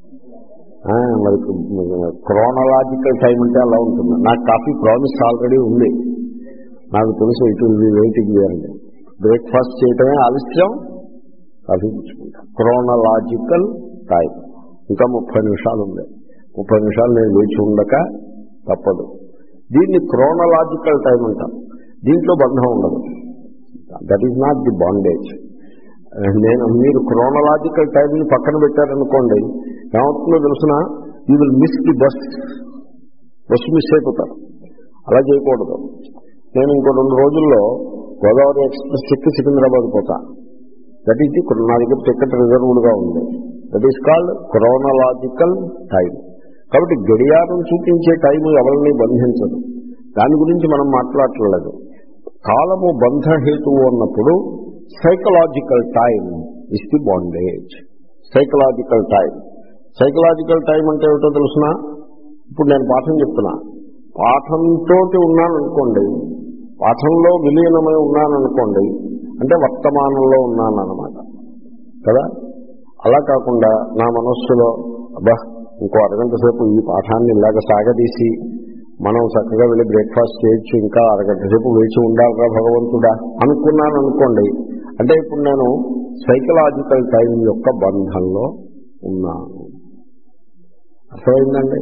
మరి క్రోనలాజికల్ టైం అంటే అలా ఉంటుంది. నాకు కాఫీ ప్రామిస్ ఆల్రెడీ ఉంది, నాకు తెలుసు ఇట్ విల్ బి వెయిటింగ్ చేయండి. బ్రేక్ఫాస్ట్ చేయటమే ఆలస్యం, కాఫీ పుచ్చుకుంటా. Chronological time. ఇంకా ముప్పై నిమిషాలు ఉంది, ముప్పై నిమిషాలు నేను వేచి ఉండక తప్పదు. దీన్ని క్రోనలాజికల్ టైం అంటాం. దీంట్లో బంధం ఉండదు. That is not the bondage. నేను మీరు క్రోనలాజికల్ టైంని పక్కన పెట్టారనుకోండి, ఏమవుతుందో తెలుసిన, you will miss the bus. Bus miss అయిపోతారు. అలా చేయకూడదు. నేను ఇంకో రెండు రోజుల్లో గోదావరి ఎక్స్ప్రెస్ ఎక్కి సికింద్రాబాద్ పోతా. దట్ ఈజ్ ది, నా దగ్గర టికెట్ రిజర్వ్డ్గా ఉంది. That is called chronological time. కాబట్టి గడియారం చూపించే టైం ఎవరిని బంధించదు. దాని గురించి మనం మాట్లాడలేదు. కాలము బంధహేతువు అన్నప్పుడు psychological time is the bondage. Psychological time. Psychological time అంటే ఏమిటో తెలుసిన, ఇప్పుడు నేను పాఠం చెప్తున్నా, పాఠంతో ఉన్నాననుకోండి, పాఠంలో విలీనమై ఉన్నాననుకోండి, అంటే వర్తమానంలో ఉన్నానన్నమాట కదా. అలా కాకుండా నా మనస్సులో అబ్బా ఇంకో అరగంట సేపు ఈ పాఠాన్ని ఇలాగ సాగదీసి మనం చక్కగా వెళ్ళి బ్రేక్ఫాస్ట్ చేయొచ్చు, ఇంకా అరగంట సేపు వేచి ఉండాలిరా భగవంతుడా అనుకున్నాను అనుకోండి, అంటే ఇప్పుడు నేను సైకలాజికల్ టైం యొక్క బంధంలో ఉన్నాను. అర్థమైందండి?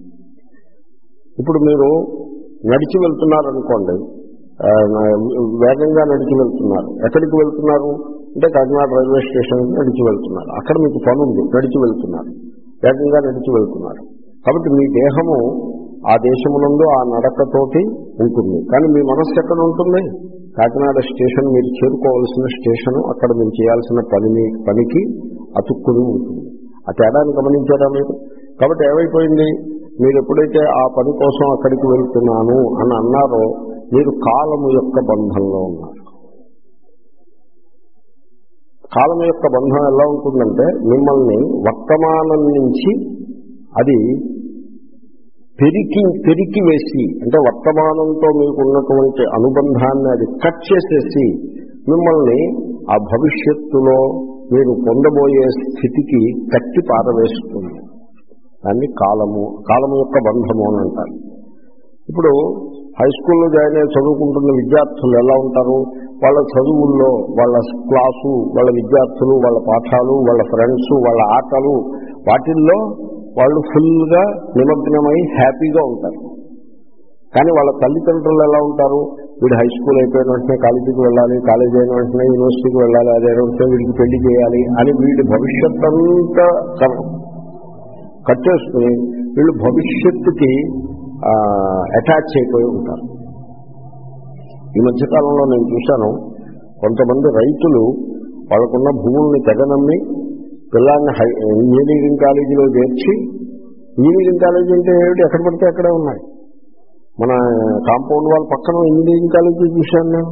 ఇప్పుడు మీరు నడిచి వెళ్తున్నారనుకోండి, వేగంగా నడిచి వెళ్తున్నారు. ఎక్కడికి వెళ్తున్నారు అంటే కాకినాడ రైల్వే స్టేషన్కి నడిచి వెళ్తున్నారు. అక్కడ మీకు పని ఉంది, నడిచి వెళ్తున్నారు, వేగంగా నడిచి వెళ్తున్నారు. కాబట్టి మీ దేహము ఆ దేశమునందు ఆ నడకతోటి ఉంటుంది. కానీ మీ మనస్సు ఎక్కడ ఉంటుంది? కాకినాడ స్టేషన్, మీరు చేరుకోవాల్సిన స్టేషను, అక్కడ మీరు చేయాల్సిన పని పనికి అతుక్కుని ఉంటుంది. ఆ తేడాన్ని గమనించారా మీరు? కాబట్టి ఏమైపోయింది, మీరు ఎప్పుడైతే ఆ పని కోసం అక్కడికి వెళ్తున్నాను అని అన్నారో, మీరు కాలము యొక్క బంధంలో ఉన్నారు. కాలం యొక్క బంధం ఎలా ఉంటుందంటే, మిమ్మల్ని వర్తమానం నుంచి అది పెరికి పెరికి వేసి, అంటే వర్తమానంతో మీకు ఉన్నటువంటి అనుబంధాన్ని అది కట్ చేసేసి మిమ్మల్ని ఆ భవిష్యత్తులో మీరు పొందబోయే స్థితికి కట్టి పారవేస్తుంది. దాన్ని కాలము కాలము యొక్క బంధము అని అంటారు. ఇప్పుడు హై స్కూల్లో జాయిన్ అయ్యి చదువుకుంటున్న విద్యార్థులు ఎలా ఉంటారు? వాళ్ళ చదువుల్లో, వాళ్ళ క్లాసు, వాళ్ళ విద్యార్థులు, వాళ్ళ పాఠాలు, వాళ్ళ ఫ్రెండ్స్, వాళ్ళ ఆటలు, వాటిల్లో వాళ్ళు ఫుల్గా నిమగ్నమై హ్యాపీగా ఉంటారు. కానీ వాళ్ళ తల్లిదండ్రులు ఎలా ఉంటారు? వీడు హై స్కూల్ అయిపోయిన వెంటనే కాలేజీకి వెళ్ళాలి, కాలేజీ అయిన వెంటనే యూనివర్సిటీకి వెళ్ళాలి, అదే వెంటనే వీడికి పెళ్లి చేయాలి అని వీడి భవిష్యత్ అంతా కట్టేసుకుని వీళ్ళు భవిష్యత్తుకి అటాచ్ అయిపోయి ఉంటారు. ఈ మధ్యకాలంలో నేను చూశాను, కొంతమంది రైతులు వాళ్ళకున్న భూముల్ని తెగనమ్మి పిల్లల్ని హై ఇంజనీరింగ్ కాలేజీలో చేర్చి, ఇంజనీరింగ్ కాలేజీ అంటే ఏమిటి, ఎక్కడ పడితే అక్కడే ఉన్నాయి. మన కాంపౌండ్ వాళ్ళ పక్కన ఇంజనీరింగ్ కాలేజీ చూశాను నేను.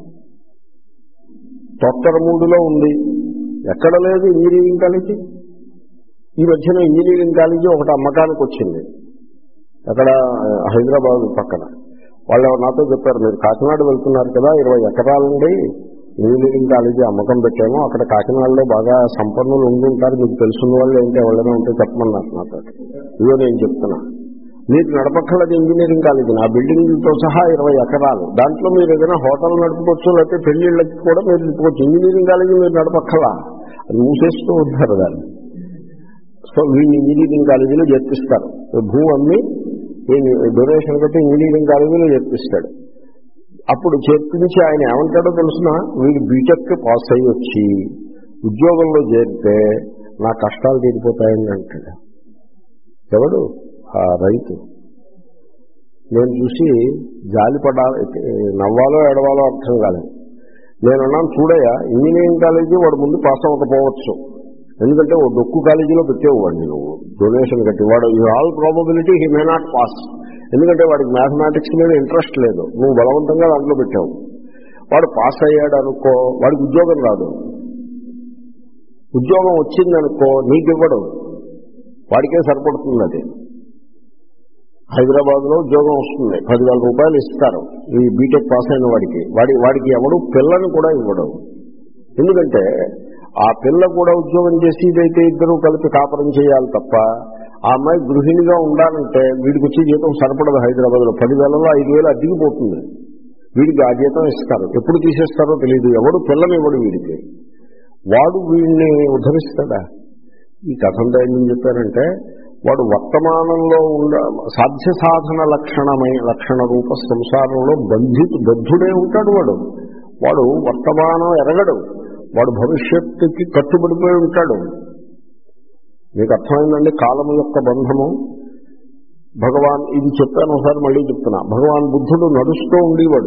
తొత్తరమూడులో ఉంది, ఎక్కడ లేదు ఇంజనీరింగ్ కాలేజీ. ఈ మధ్యన ఇంజనీరింగ్ కాలేజీ ఒకటి అమ్మకానికి వచ్చింది అక్కడ హైదరాబాద్ పక్కన. వాళ్ళు నాతో చెప్పారు, మీరు కాకినాడ వెళ్తున్నారు కదా, ఇరవై ఎకరాలండి ఇంజనీరింగ్ కాలేజీ అమ్మకం పెట్టాము, అక్కడ కాకినాడలో బాగా సంపన్నులు ఉండుంటారు, మీకు తెలుసున్న వాళ్ళు ఏంటి ఎవరైనా ఉంటే చెప్పమన్నారు నాతో. ఇదో నేను చెప్తున్నా, మీరు నడపక్కలది ఇంజనీరింగ్ కాలేజీ, ఆ బిల్డింగ్తో సహా ఇరవై ఎకరాలు, దాంట్లో మీరు ఏదైనా హోటల్ నడుపుకోవచ్చు, లేకపోతే పెళ్లిళ్ళకి కూడా మీరు నడుపుకోవచ్చు. ఇంజనీరింగ్ కాలేజీ మీరు నడపక్కల, అది మూసేస్తూ ఉంటారు దాన్ని. సో వీళ్ళు ఇంజనీరింగ్ కాలేజీలో చేర్పిస్తారు, భూ అమ్మి డొనేషన్ కట్టి ఇంజనీరింగ్ కాలేజీలో చేర్పిస్తాడు. అప్పుడు చేర్పించి ఆయన ఏమంటాడో తెలుసిన, వీడు బీటెక్ పాస్ అయ్యి వచ్చి ఉద్యోగంలో చేరితే నా కష్టాలు తీరిపోతాయని అంటాడు. ఎవడు? ఆ రైతు. నేను చూసి జాలిపడాలి, నవ్వాలో ఎడవాలో అర్థం కాలేదు. నేనున్నాను, చూడయ్యా ఇంజనీరింగ్ కాలేజీ వాడు ముందు పాస్ అవ్వకపోవచ్చు, ఎందుకంటే ఓ డొక్కు కాలేజీలో పెట్టేవాడిని నువ్వు డొనేషన్ కట్టి, వాడు all probability he may not pass, ఎందుకంటే వాడికి మ్యాథమెటిక్స్ మీద ఇంట్రెస్ట్ లేదు, నువ్వు బలవంతంగా దాంట్లో పెట్టావు. వాడు పాస్ అయ్యాడు అనుకో, వాడికి ఉద్యోగం రాదు. ఉద్యోగం వచ్చిందనుకో నీకు ఇవ్వడం, వాడికే సరిపడుతుంది. అది హైదరాబాద్లో ఉద్యోగం వస్తుంది, పదివేల రూపాయలు ఇస్తారు ఈ బీటెక్ పాస్ అయిన వాడికి. వాడి వాడికి ఎవడు పిల్లని కూడా ఇవ్వడం, ఎందుకంటే ఆ పిల్ల కూడా ఉద్యోగం చేసి ఇదైతే ఇద్దరు కలిపి కాపురం చేయాలి తప్ప ఆ అమ్మాయి గృహిణిగా ఉండాలంటే వీడికి వచ్చే జీతం సరిపడదు. హైదరాబాద్లో పదివేలలో ఐదు వేలు అడ్డిగిపోతుంది. వీడికి ఆ జీతం ఇస్తారు, ఎప్పుడు తీసేస్తారో తెలియదు, ఎవడు పిల్లని ఇవ్వడు వీడికి. వాడు వీడిని ఉద్ధరిస్తాడా? ఈ కథంతా ఏం చెప్పారంటే, వాడు వర్తమానంలో ఉండ సాధ్య సాధన లక్షణమై లక్షణ రూప సంసారంలో బంధితు బద్ధుడే ఉంటాడు. వాడు వాడు వర్తమానం ఎరగడు, వాడు భవిష్యత్తుకి కట్టుబడిపోయి ఉంటాడు. మీకు అర్థమైందండి కాలము యొక్క బంధము. భగవాన్ ఇది చెప్పాను, ఒకసారి మళ్ళీ చెప్తున్నా. భగవాన్ బుద్ధుడు నడుస్తూ ఉండేవాడు.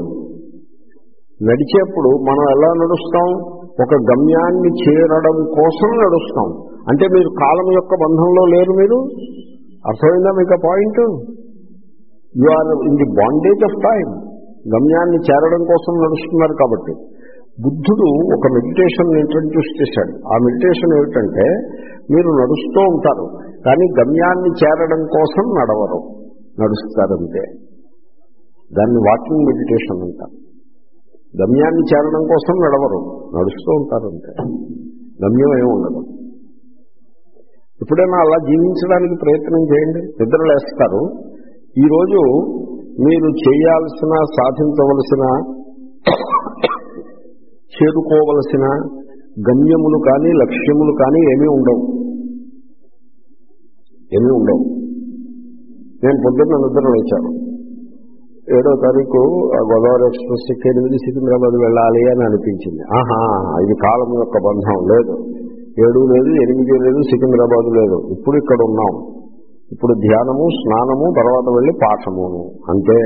నడిచేప్పుడు మనం ఎలా నడుస్తాం? ఒక గమ్యాన్ని చేరడం కోసం నడుస్తాం. అంటే మీరు కాలం యొక్క బంధంలో లేరు. మీరు అర్థమైందా మీకు ఆ point? You are in the bondage of time. గమ్యాన్ని చేరడం కోసం నడుస్తున్నారు. కాబట్టి బుద్ధుడు ఒక మెడిటేషన్ ఇంట్రడ్యూస్ చేశాడు. ఆ మెడిటేషన్ ఏమిటంటే, మీరు నడుస్తూ ఉంటారు కానీ గమ్యాన్ని చేరడం కోసం నడవరు, నడుస్తారంతే. దాన్ని వాకింగ్ మెడిటేషన్ అంటారు. గమ్యాన్ని చేరడం కోసం నడవరు, నడుస్తూ ఉంటారంతే, గమ్యం ఏమి ఉండదు. ఎప్పుడైనా అలా జీవించడానికి ప్రయత్నం చేయండి. నిద్రలేస్తారు, ఈరోజు మీరు చేయాల్సిన, సాధించవలసిన, చేరుకోవలసిన గమ్యములు కానీ లక్ష్యములు కానీ ఏమీ ఉండవు, ఏమీ ఉండవు. నేను పొద్దున్న నిద్ర లేచాను, ఏడో తారీఖు గోదావరి ఎక్స్ప్రెస్ ఎనిమిది సికింద్రాబాద్ వెళ్ళాలి అని అనిపించింది. ఆహా, ఇది కాలం యొక్క బంధం లేదు, ఏడు లేదు, ఎనిమిది లేదు, సికింద్రాబాద్ లేదు, ఇప్పుడు ఇక్కడ ఉన్నాం. ఇప్పుడు ధ్యానము, స్నానము, తర్వాత వెళ్ళి పాఠమును, అంటే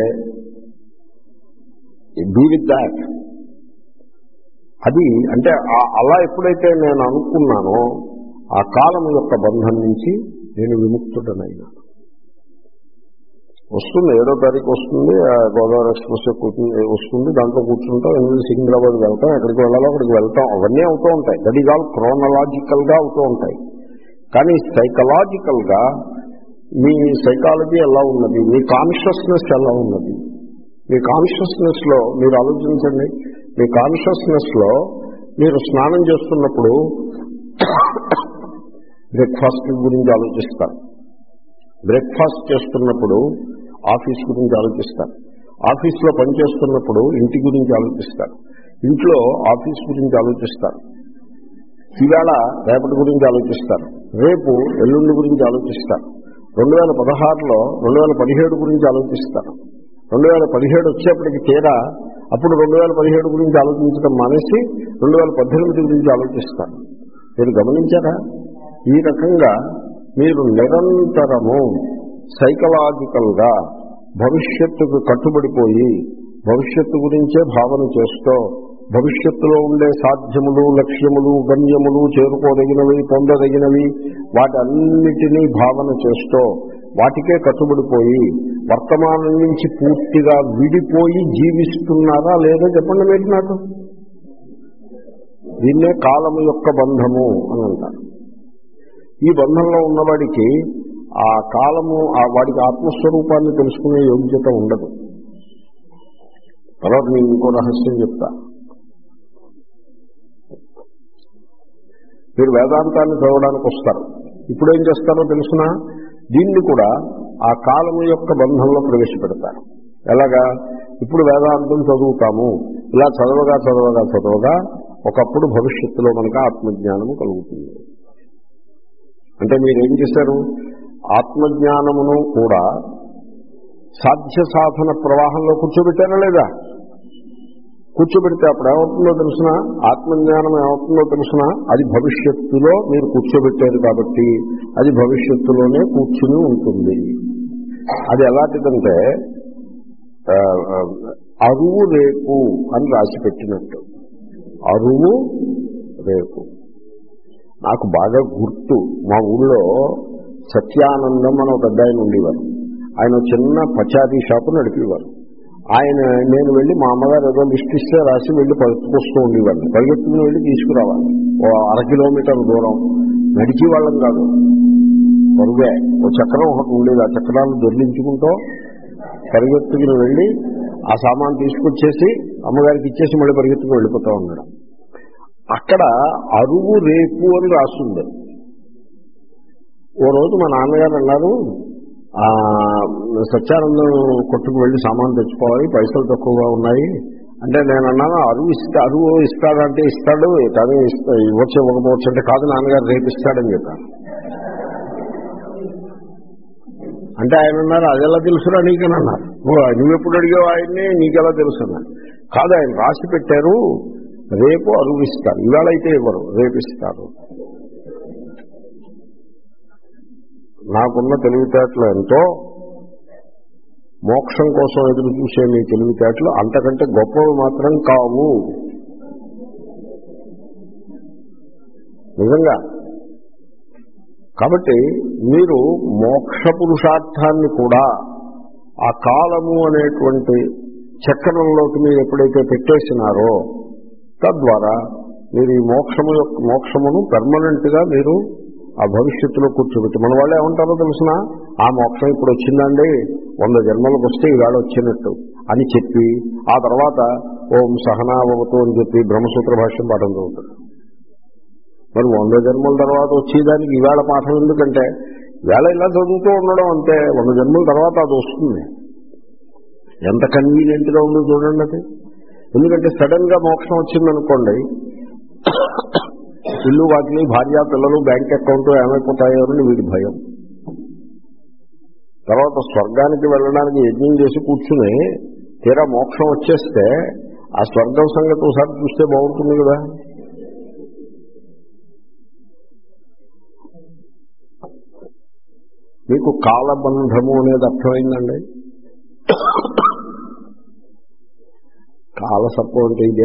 బీ విత్ దాట్. అది అంటే అలా ఎప్పుడైతే నేను అనుకున్నానో ఆ కాలం యొక్క బంధం నుంచి నేను విముక్తుడనైనా. వస్తుంది, ఏడో తారీఖు వస్తుంది, గోదావరి ఎక్స్ప్రెస్ వస్తుంది, దాంట్లో కూర్చుంటాం, ఎనిమిది సికింద్రాబాద్ వెళ్తాం, ఎక్కడికి వెళ్ళాలో అక్కడికి వెళ్తాం, అవన్నీ అవుతూ ఉంటాయి. దట్ ఈజ్ ఆల్ క్రోనలాజికల్ గా అవుతూ ఉంటాయి. కానీ సైకలాజికల్ గా మీ సైకాలజీ ఎలా ఉన్నది, మీ కాన్షియస్నెస్ ఎలా ఉన్నది, మీ కాన్షియస్నెస్ లో మీరు ఆలోచించండి. మీ కాన్షియస్నెస్ లో మీరు స్నానం చేస్తున్నప్పుడు బ్రేక్ఫాస్ట్ గురించి ఆలోచిస్తారు, బ్రేక్ఫాస్ట్ చేస్తున్నప్పుడు ఆఫీస్ గురించి ఆలోచిస్తారు, ఆఫీస్లో పనిచేస్తున్నప్పుడు ఇంటి గురించి ఆలోచిస్తారు, ఇంట్లో ఆఫీస్ గురించి ఆలోచిస్తారు, ఈవేళ రేపటి గురించి ఆలోచిస్తారు, రేపు ఎల్లుండి గురించి ఆలోచిస్తారు, రెండు వేల పదహారులో రెండు వేల పదిహేడు గురించి ఆలోచిస్తారు, రెండు వేల పదిహేడు వచ్చేప్పటికి తీరా అప్పుడు రెండు వేల పదిహేడు గురించి ఆలోచించడం మానేసి రెండు వేల పద్దెనిమిది గురించి ఆలోచిస్తారు. మీరు గమనించారా? ఈ రకంగా మీరు నిరంతరము సైకలాజికల్గా భవిష్యత్తుకు కట్టుబడిపోయి భవిష్యత్తు గురించే భావన చేస్తూ భవిష్యత్తులో ఉండే సాధ్యములు, లక్ష్యములు, గమ్యములు, చేరుకోదగినవి, పొందదగినవి వాటన్నిటినీ భావన చేస్తూ వాటికే కట్టుబడిపోయి వర్తమానం నుంచి పూర్తిగా విడిపోయి జీవిస్తున్నారా లేదా చెప్పండి మీరు నాకు. దీన్నే కాలము యొక్క బంధము అని అంటారు. ఈ బంధంలో ఉన్నవాడికి ఆ కాలము ఆ వాడికి ఆత్మస్వరూపాన్ని తెలుసుకునే యోగ్యత ఉండదు. తర్వాత నేను ఇంకో రహస్యం చెప్తా. మీరు వేదాంతాన్ని చదవడానికి వస్తారు, ఇప్పుడు ఏం చేస్తారో తెలుసునా, దీన్ని కూడా ఆ కాలము యొక్క బంధంలో ప్రవేశపెడతారు. ఎలాగా? ఇప్పుడు వేదాంతం చదువుతాము, ఇలా చదవగా చదవగా చదవగా ఒకప్పుడు భవిష్యత్తులో మనకు ఆత్మజ్ఞానము కలుగుతుంది. అంటే మీరేం చేశారు? ఆత్మజ్ఞానమును కూడా సాధ్య సాధన ప్రవాహంలో కూర్చోబెట్టారా లేదా? కూర్చోబెడితే అప్పుడు ఏమవుతుందో తెలుసునా, ఆత్మజ్ఞానం ఏమవుతుందో తెలుసునా, అది భవిష్యత్తులో మీరు కూర్చోబెట్టారు కాబట్టి అది భవిష్యత్తులోనే కూర్చుని ఉంటుంది. అది ఎలాంటిదంటే అరువు రేపు అని రాసి పెట్టినట్టు. అరువు రేపు. నాకు బాగా గుర్తు, మా ఊళ్ళో సత్యానందం అని ఒక పెద్ద ఆయన ఉండేవారు. ఆయన చిన్న పచారీ షాపు నడిపేవారు. ఆయన నేను వెళ్ళి మా అమ్మగారు ఏదో లిస్ట్ ఇస్తే రాసి వెళ్ళి పట్టుకొస్తూ ఉండేవాడిని. పరిగెత్తుకుని వెళ్ళి తీసుకురావాలి. ఓ అర కిలోమీటర్ దూరం నడిచి వాళ్ళం కాదు, పరుగే. ఓ చక్రం ఒకటి ఉండేది, ఆ చక్రాలను దొర్లించుకుంటూ పరిగెత్తుకుని వెళ్ళి ఆ సామాన్ తీసుకొచ్చేసి అమ్మగారికి ఇచ్చేసి మళ్ళీ పరిగెత్తుకుని వెళ్ళిపోతూ ఉన్నాడు. అక్కడ అరువు రేపు అని రాస్తుంది. ఓ రోజు మా నాన్నగారు అన్నారు, సత్యానందం కొట్టుకు వెళ్ళి సామాన్ తెచ్చుకోవాలి, పైసలు తక్కువగా ఉన్నాయి అంటే నేను అన్నాను, అరువు ఇస్తా అరువు ఇస్తాడంటే ఇస్తాడు, కానీ ఇస్తా ఇవ్వచ్చు ఇవ్వకపోవచ్చు అంటే కాదు నాన్నగారు రేపు ఇస్తాడని చెప్పాను. అంటే ఆయన అన్నారు, అదెలా తెలుసురా నీకని అన్నారు. నువ్వెప్పుడు అడిగావు ఆయన్ని, నీకెలా తెలుసు అన్నారు. కాదు, ఆయన రాసి పెట్టారు రేపు అరువు ఇస్తారు, ఇవాళ అయితే ఇవ్వరు, రేపు ఇస్తారు. నాకున్న తెలివితేటలు ఎంతో, మోక్షం కోసం ఎదురు చూసే మీ తెలివితేటలు అంతకంటే గొప్పవి మాత్రం కావు. నిజంగా. కాబట్టి మీరు మోక్ష పురుషార్థాన్ని కూడా ఆ కాలము అనేటువంటి చక్రంలోకి మీరు ఎప్పుడైతే పెట్టేసినారో తద్వారా మీరు ఈ మోక్షము యొక్క మోక్షమును పెర్మనెంట్ గా మీరు ఆ భవిష్యత్తులో కూర్చోబెట్టి, మన వాళ్ళు ఏమంటారో తెలుసిన, ఆ మోక్షం ఇప్పుడు వచ్చిందండి, వంద జన్మలకు వస్తే ఈవేళ వచ్చినట్టు అని చెప్పి ఆ తర్వాత ఓం సహనావతు అని చెప్పి బ్రహ్మసూత్ర భాష్యం పాఠం చదువుతాడు. మరి వంద జన్మల తర్వాత వచ్చేదానికి ఈవేళ పాఠం ఎందుకంటే వేళ ఇలా చదువుతూ ఉండడం అంతే, వంద జన్మల తర్వాత అది వస్తుంది. ఎంత కన్వీనియంట్గా ఉందో చూడండి అది. ఎందుకంటే సడన్ గా మోక్షం వచ్చిందనుకోండి, ఇల్లు వాటిని భార్య పిల్లలు బ్యాంక్ అకౌంట్ ఏమైపోతాయో అని వీడి భయం. తర్వాత స్వర్గానికి వెళ్ళడానికి యజ్ఞం చేసి కూర్చుని తీరా మోక్షం వచ్చేస్తే ఆ స్వర్గం సంగతి ఒకసారి చూస్తే బాగుంటుంది కదా. మీకు కాలబంధము అనేది అర్థమైందండి. కాలసర్పం అంటే ఇదే.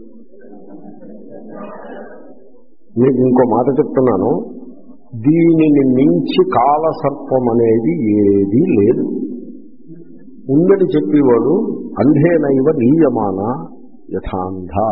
మీకు ఇంకో మాట చెప్తున్నాను, దీనిని మించి కాలసర్పం అనేది ఏదీ లేదు. ఉందని చెప్పేవాడు అంధేనైవ నీయమాన యథాంధా.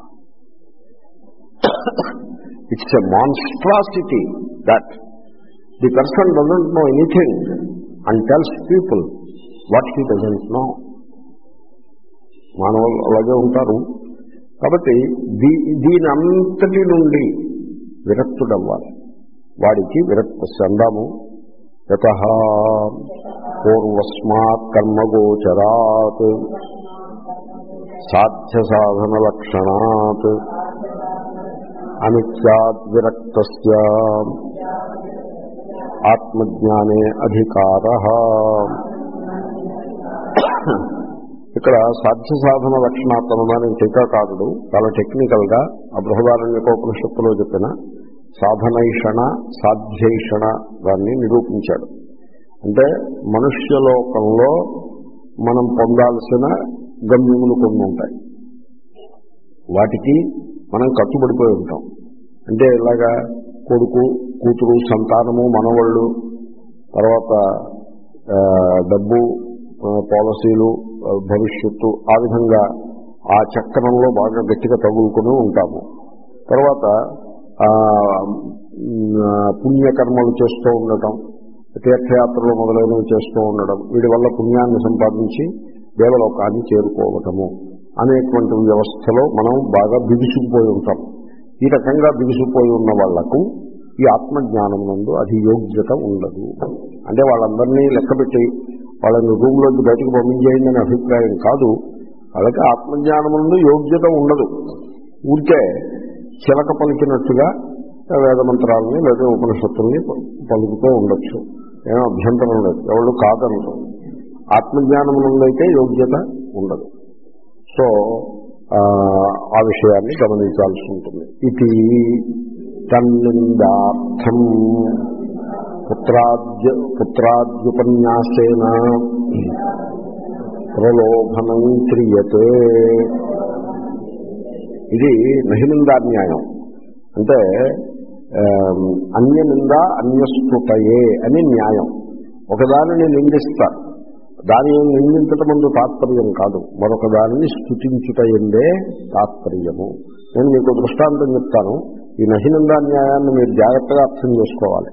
It's a monstrosity that the person doesn't know anything and tells people what he doesn't know. మానవులు అలాగే ఉంటారు. కాబట్టి దీ దీని అంతటి నుండి విరక్తుడవ్వాలి. వాడికి విరక్త సందాము యతః పూర్వస్మాత్ కర్మగోచరాత్ సాధ్య సాధన లక్షణాత్ అనిత్యాద్ విరక్తస్య ఆత్మజ్ఞానే అధికారః. ఇక్కడ సాధ్య సాధన లక్షణాత్మని టీకాకారుడు చాలా టెక్నికల్ గా ఆ బృహదారణ్యకోపనిషత్తులో చెప్పిన సాధనైషణ సాధ్యైషణ దాన్ని నిరూపించాడు. అంటే మనుష్యలోకంలో మనం పొందాల్సిన గమ్యములు కొన్ని ఉంటాయి, వాటికి మనం కట్టుబడిపోయి ఉంటాం. అంటే ఇలాగా కొడుకు కూతురు సంతానము మనవళ్ళు తర్వాత డబ్బు పాలసీలు భవిష్యత్తు ఆ విధంగా ఆ చక్రంలో బాగా గట్టిగా తగులుకుని ఉంటాము. తర్వాత పుణ్యకర్మలు చేస్తూ ఉండటం, తీర్థయాత్రలు మొదలైనవి చేస్తూ ఉండడం, వీడి వల్ల పుణ్యాన్ని సంపాదించి దేవలోకాన్ని చేరుకోవటము అనేటువంటి వ్యవస్థలో మనం బాగా బిగుసుకుపోయి ఉంటాం. ఈ రకంగా బిగుసుకుపోయి ఉన్న వాళ్లకు ఈ ఆత్మజ్ఞానం నందు అది యోగ్యత ఉండదు. అంటే వాళ్ళందరినీ లెక్కపెట్టి వాళ్ళని రూమ్లోకి బయటకు పంపించేయండి అనే అభిప్రాయం కాదు. వాళ్ళకి ఆత్మజ్ఞానం నందు యోగ్యత ఉండదు. ఊరికే చిలక పలికినట్టుగా వేదమంత్రాలని లేదా ఉపనిషత్తుల్ని పలుకుతూ ఉండొచ్చు, ఏమో అభ్యంతరం లేదు, ఎవరు కాదనరు. ఆత్మజ్ఞానం నుండైతే యోగ్యత ఉండదు. సో ఆ విషయాన్ని గమనించాల్సి ఉంటుంది. ఇది తన్నిందార్థం పుత్రాద్య పుత్రాద్యుపన్యాసేన ప్రలోభనం క్రియతే. ఇది నహినిందాన్యాయం. అంటే అన్యనింద అన్యస్మృతయే అని న్యాయం. ఒకదానిని నిందిస్తారు, దాని నిందించటం ముందు తాత్పర్యం కాదు, మరొక దానిని స్తుతించుట ఎందే తాత్పర్యము. నేను మీకు దృష్టాంతం చెప్తాను. ఈ నహినిందాన్యాయాన్ని మీరు జాగ్రత్తగా అర్థం చేసుకోవాలి.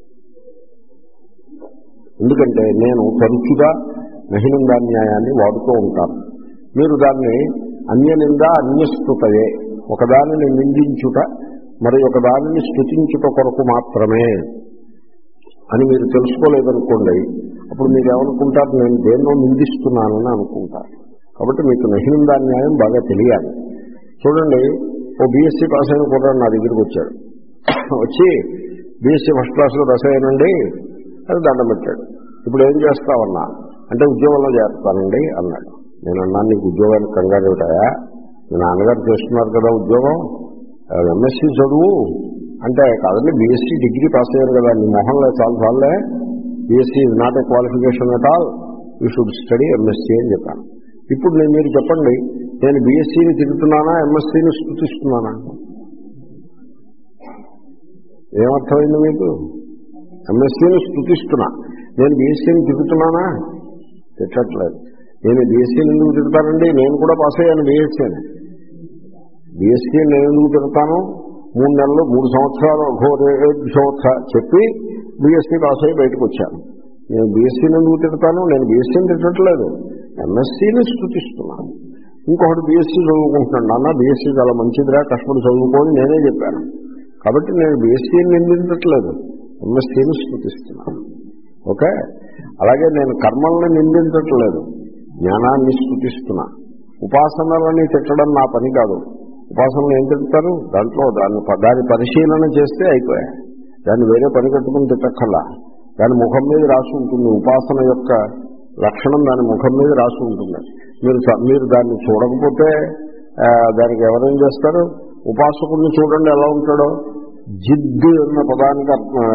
ఎందుకంటే నేను తరచుగా నహినిందాన్యాయాన్ని వాడుతూ ఉంటాను. మీరు దాన్ని అన్యనింద అన్యస్తుతయే, ఒకదానిని నిందించుట మరి ఒక దానిని స్తుతించుట కొరకు మాత్రమే అని మీరు తెలుసుకోలేదనుకోండి, అప్పుడు మీరు ఏమనుకుంటారు, నేను దేన్నో నిందిస్తున్నానని అనుకుంటారు. కాబట్టి మీకు నహినిందాన్యాయం బాగా తెలియాలి. చూడండి, ఓ బీఎస్సీ పాస్ అయిన కూడా నా దగ్గరికి వచ్చాడు. వచ్చి బీఎస్సీ ఫస్ట్ క్లాస్లో పాస్ అయ్యానండి అది దండం పెట్టాడు. ఇప్పుడు ఏం చేస్తావన్నా అంటే ఉద్యోగంలో చేస్తానండి అన్నాడు. నేను అన్నాను, నీకు ఉద్యోగానికి కంగారు ఏమిటాయా, మీ నాన్నగారు చేస్తున్నారు కదా ఉద్యోగం, ఎంఎస్సీ చదువు అంటే. కాదండి, బీఎస్సీ డిగ్రీ పాస్ అయ్యారు కదా, నీ మొహంలో చాలా సార్లే BSc is not a qualification at all, you should study MSc అని చెప్పాను. ఇప్పుడు నేను మీరు చెప్పండి, నేను బీఎస్సీని తిరుగుతున్నానా ఎంఎస్సీని స్తుతిస్తున్నానా? ఏమర్థమైంది మీకు? ఎంఎస్సీని స్తుతిస్తున్నా, నేను బీఎస్సీని తిరుగుతున్నానా? తిట్టట్లేదు. నేను బీఎస్సీని ఎందుకు తిరుగుతానండి, నేను కూడా పాస్ అయ్యాను బీఎస్సీని. బీఎస్సీ నేను ఎందుకు తిరుగుతాను, మూడు నెలలు మూడు సంవత్సరాలు ఘోరేక్షోత్స చెప్పి బీఎస్సీ పాస్ అయ్యి బయటకు వచ్చాను. నేను బీఎస్సీని ఎందుకు తిరుగుతాను, నేను బీఎస్సీని తిట్టట్లేదు, ఎంఎస్సీని స్తుతిస్తున్నాను. ఇంకొకటి బీఎస్సీ చదువుకుంటున్నాను, అన్న బీఎస్సీ చాలా మంచిదిరా కష్టపడి చదువుకోని నేనే చెప్పాను. కాబట్టి నేను బీఎస్సీని నిందించట్లేదు, ఎంఎస్సీని స్తుతిస్తున్నాను. ఓకే, అలాగే నేను కర్మల్ని నిందించట్లేదు, జ్ఞానాన్ని స్తుతిస్తున్నా. ఉపాసనలని తిట్టడం నా పని కాదు. ఉపాసనలు ఏం తింటారు, దాంట్లో దాన్ని దాని పరిశీలన చేస్తే అయిపోయాయి. దాన్ని వేరే పని కట్టుకుని తిట్టక్కల్లా, దాని ముఖం మీద రాసి ఉంటుంది. ఉపాసన యొక్క లక్షణం దాని ముఖం మీద రాసి ఉంటుంది. మీరు మీరు దాన్ని చూడకపోతే దానికి ఎవరేం చేస్తారు? ఉపాసకుడిని చూడండి ఎలా ఉంటాడో. జిద్దు అన్న పదానికి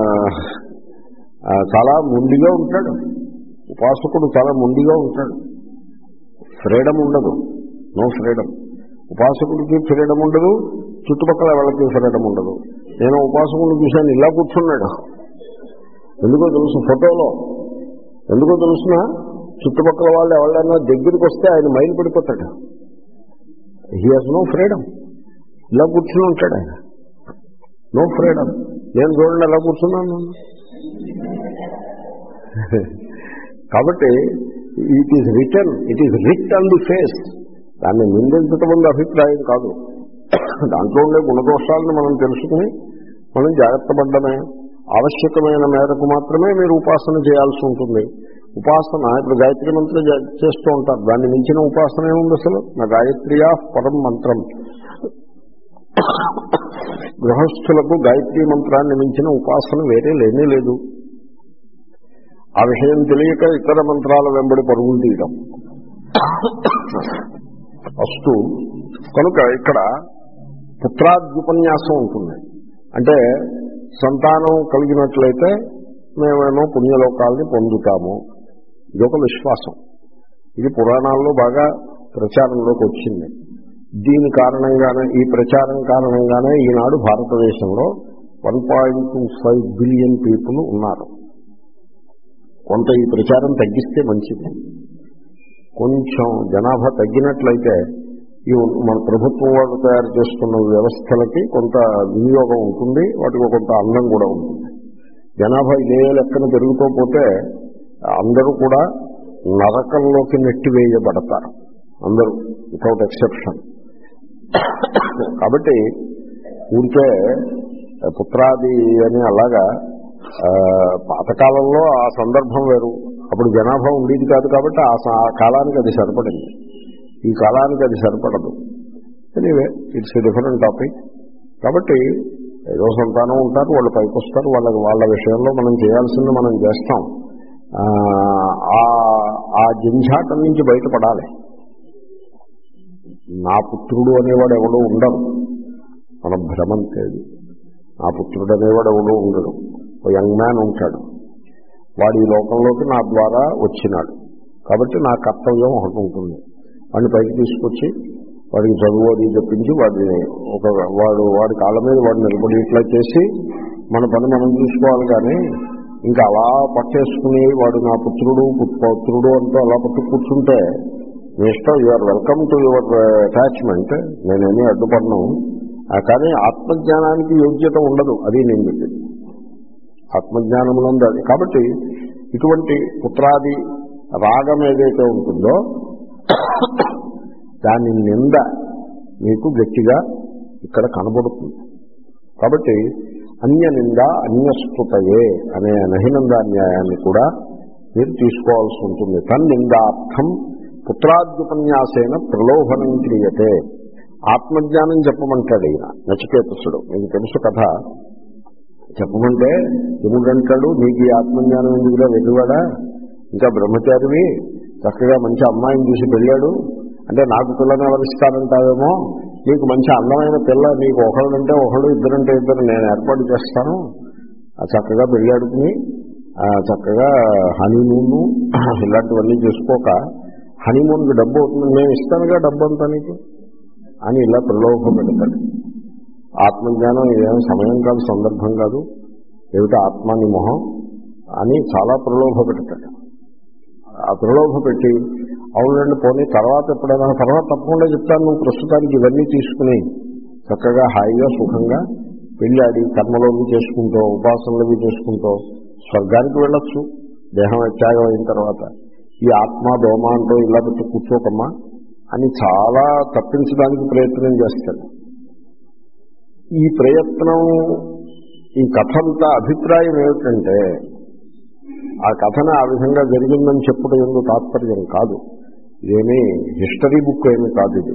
చాలా మొండిగా ఉంటాడు. ఉపాసకుడు చాలా మొండిగా ఉంటాడు. ఫ్రీడమ్ ఉండదు, నో ఫ్రీడమ్. ఉపాసకుడికి ఫ్రీడమ్ ఉండదు, చుట్టుపక్కల వాళ్ళకి ఫ్రీడమ్ ఉండదు. నేను ఉపాసకుడిని చూశాను, ఇలా కూర్చున్నాడు. ఎందుకో తెలుసు, ఫోటోలో ఎందుకో తెలుసిన, చుట్టుపక్కల వాళ్ళు ఎవరైనా దగ్గరికి వస్తే ఆయన మైలు పడిపోతాడు. He has no freedom. ఇలా కూర్చుని ఉంటాడు ఆయన, నో ఫ్రీడమ్. నేను చూడండి ఎలా కూర్చున్నాను. కాబట్టి it is written, it is writ on the face. దాన్ని నిందించటం వల్ల అభిప్రాయం కాదు. దాంట్లో ఉండే గుణదోషాలను మనం తెలుసుకుని మనం జాగ్రత్త పడ్డమే. ఆవశ్యకమైన మేరకు మాత్రమే మీరు ఉపాసన చేయాల్సి ఉంటుంది. ఉపాసన ఇప్పుడు గాయత్రి మంత్రం చేస్తూ ఉంటారు, దాన్ని మించిన ఉపాసన ఏముంది అసలు? నా గాయత్రియా పరం మంత్రం. గృహస్థులకు గాయత్రీ మంత్రాన్ని మించిన ఉపాసన వేరే లేనే లేదు. ఆ విషయం తెలియక ఇతర మంత్రాల వెంబడి పరుగులు తీయడం వస్తూ. కనుక ఇక్కడ పుత్రాద్యుపన్యాసం ఉంటుంది. అంటే సంతానం కలిగినట్లయితే మేమేమో పుణ్యలోకాలని పొందుతాము, ఇదొక విశ్వాసం. ఇది పురాణాల్లో బాగా ప్రచారంలోకి వచ్చింది. దీని కారణంగానే, ఈ ప్రచారం కారణంగానే ఈనాడు భారతదేశంలో one point two five billion people ఉన్నారు. కొంత ఈ ప్రచారం తగ్గిస్తే మంచిది. కొంచెం జనాభా తగ్గినట్లయితే ఈ మన ప్రభుత్వం వాళ్ళు తయారు చేస్తున్న వ్యవస్థలకి కొంత వినియోగం ఉంటుంది, వాటికి కొంత అందం కూడా ఉంటుంది. జనాభా ఇదే లెక్కన పెరుగుతూ పోతే అందరూ కూడా నరకంలోకి నెట్టివేయబడతారు, అందరూ వితౌట్ ఎక్సెప్షన్. కాబట్టి ఊరికే పుత్రాది అని అలాగా పాతకాలంలో ఆ సందర్భం వేరు, అప్పుడు జనాభా ఉండేది కాదు కాబట్టి ఆ కాలానికి అది సరిపడింది. ఈ కాలానికి అది సరిపడదు. Anyway it's a different topic. కాబట్టి ఏదో సంతానం ఉంటారు, వాళ్ళు పైకి వస్తారు, వాళ్ళకి వాళ్ళ విషయంలో మనం చేయాల్సింది మనం చేస్తాం. ఆ జంఝాటం నుంచి బయటపడాలి. నా పుత్రుడు అనేవాడు ఎవడో ఉండడు, మన భ్రమంతేది. నా పుత్రుడు అనేవాడు ఎవడో ఉండడు. ఓ యంగ్ మ్యాన్ ఉంటాడు, వాడు ఈ లోకంలోకి నా ద్వారా వచ్చినాడు కాబట్టి నా కర్తవ్యం ఒకటి ఉంటుంది. వాడిని పైకి తీసుకొచ్చి వాడికి చదువు అది చెప్పించి వాడిని ఒక వాడు వాడి కాళ్ళ మీద వాడు నిలబడి ఇట్లా చేసి మన పని మనం చూసుకోవాలి. కానీ ఇంకా అలా పట్టేసుకుని వాడు నా పుత్రుడు పుత్రుడు అంటూ అలా పట్టు కూర్చుంటే మీ ఇష్టం, you're welcome to your attachment, నేనేమీ అడ్డుపడను. కానీ ఆత్మజ్ఞానానికి యోగ్యత ఉండదు, అది నేను చెప్పింది. ఆత్మజ్ఞానమునందు అది. కాబట్టి ఇటువంటి పుత్రాది రాగం ఏదైతే ఉంటుందో దాని నింద మీకు గట్టిగా ఇక్కడ కనబడుతుంది. కాబట్టి అన్య నింద అన్యస్కృతయే అనే నహినందాన్యాయాన్ని కూడా మీరు తీసుకోవాల్సి ఉంటుంది. తన్నిందార్థం పుత్రాద్యుపన్యాసేన ప్రలోభనం క్రియతే. ఆత్మజ్ఞానం చెప్పమంటాడు ఈయన నచికేతసుడు. మీకు తెలుసు కథ. చెప్పమంటే ఎముడంటాడు, నీకు ఈ ఆత్మజ్ఞానం ఎందుకుగా వెలువాడా, ఇంకా బ్రహ్మచారివి, చక్కగా మంచి అమ్మాయిని చూసి పెళ్ళాడు అంటే నాకు పిల్లని ఎవరిస్తానంటావేమో, నీకు మంచి అందమైన పిల్ల, నీకు ఒకళ్ళంటే ఒకళ్ళు, ఇద్దరంటే ఇద్దరు నేను ఏర్పాటు చేస్తాను, చక్కగా పెళ్ళాడుకుని చక్కగా హనీమూన్ ఇలాంటివన్నీ చేసుకోక హనీమూన్కి డబ్బు అవుతుంది, నేను ఇస్తానుగా డబ్బు అంతా నీకు అని ఇలా ప్రలోభ పెడతాడు. ఆత్మజ్ఞానం ఇదేమో సమయం కాదు, సందర్భం కాదు, ఏమిటో ఆత్మాని మొహం అని చాలా ప్రలోభ పెడతాడు. ఆ ప్రలోభ పెట్టి అవునండి పోనీ తర్వాత ఎప్పుడైనా తర్వాత తప్పకుండా చెప్తాను, నువ్వు ప్రస్తుతానికి ఇవన్నీ తీసుకుని చక్కగా హాయిగా సుఖంగా పెళ్ళాడి కర్మలోవి చేసుకుంటూ ఉపాసనలవి చేసుకుంటూ స్వర్గానికి వెళ్ళొచ్చు దేహం త్యాగం అయిన తర్వాత. ఈ ఆత్మ దోమ అంటూ ఇలా పెట్టి కూర్చోకమ్మా అని చాలా తప్పించడానికి ప్రయత్నం చేస్తాడు. ఈ ప్రయత్నం, ఈ కథంతా అభిప్రాయం ఏమిటంటే ఆ కథను ఆ విధంగా జరిగిందని చెప్పడం ఎందుకు తాత్పర్యం కాదు. ఇదేమీ హిస్టరీ బుక్ ఏమీ కాదు. ఇది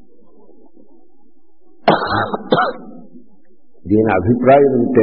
దీని అభిప్రాయం అంటే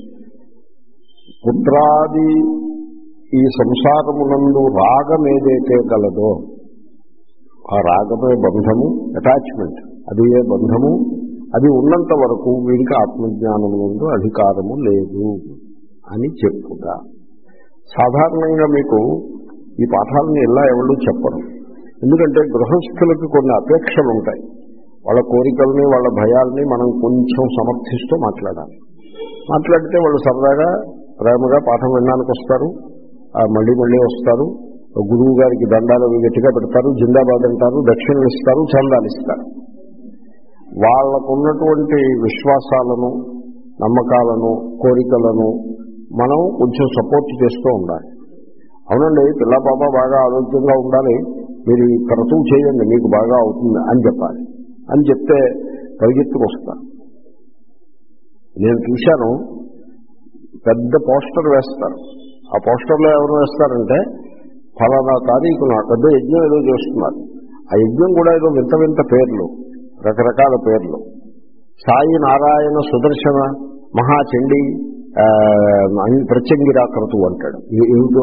పుత్రాది ఈ సంసారమునందు రాగం ఏదైతే కలదో ఆ రాగమే బంధము, అటాచ్మెంట్, అది ఏ బంధము, అది ఉన్నంత వరకు వీడికి ఆత్మజ్ఞానము నందు అధికారము లేదు అని చెప్పుట. సాధారణంగా మీకు ఈ పాఠాలను ఇలా ఎవరు చెప్పరు. ఎందుకంటే గృహస్థులకు కొన్ని అపేక్షలు ఉంటాయి. వాళ్ళ కోరికల్ని వాళ్ళ భయాల్ని మనం కొంచెం సమర్థిస్తూ మాట్లాడాలి. మాట్లాడితే వాళ్ళు సరదాగా ప్రేమగా పాఠం వినడానికి వస్తారు, మళ్ళీ మళ్ళీ వస్తారు, గురువు గారికి దండాలు గట్టిగా పెడతారు, జిందాబాద్ అంటారు, దక్షిణలు ఇస్తారు, చందాలు ఇస్తారు. వాళ్లకున్నటువంటి విశ్వాసాలను, నమ్మకాలను, కోరికలను మనం కొంచెం సపోర్ట్ చేస్తూ ఉండాలి. అవునండి పిల్ల పాప బాగా ఆరోగ్యంగా ఉండాలి, మీరు ఈ క్రతువు చేయండి మీకు బాగా అవుతుంది అని చెప్పాలి. అని చెప్తే పరిగెత్తుకు వస్తారు. నేను చూశాను పెద్ద పోస్టర్ వేస్తారు. ఆ పోస్టర్లో ఎవరు వేస్తారంటే ఫలానా తారీఖున పెద్ద యజ్ఞం ఏదో చేస్తున్నారు. ఆ యజ్ఞం కూడా ఏదో వింత వింత పేర్లు, రకరకాల పేర్లు. సాయి నారాయణ సుదర్శన మహాచండీ ప్రత్యంగిరాకృతు అంటాడు. ఏమిటో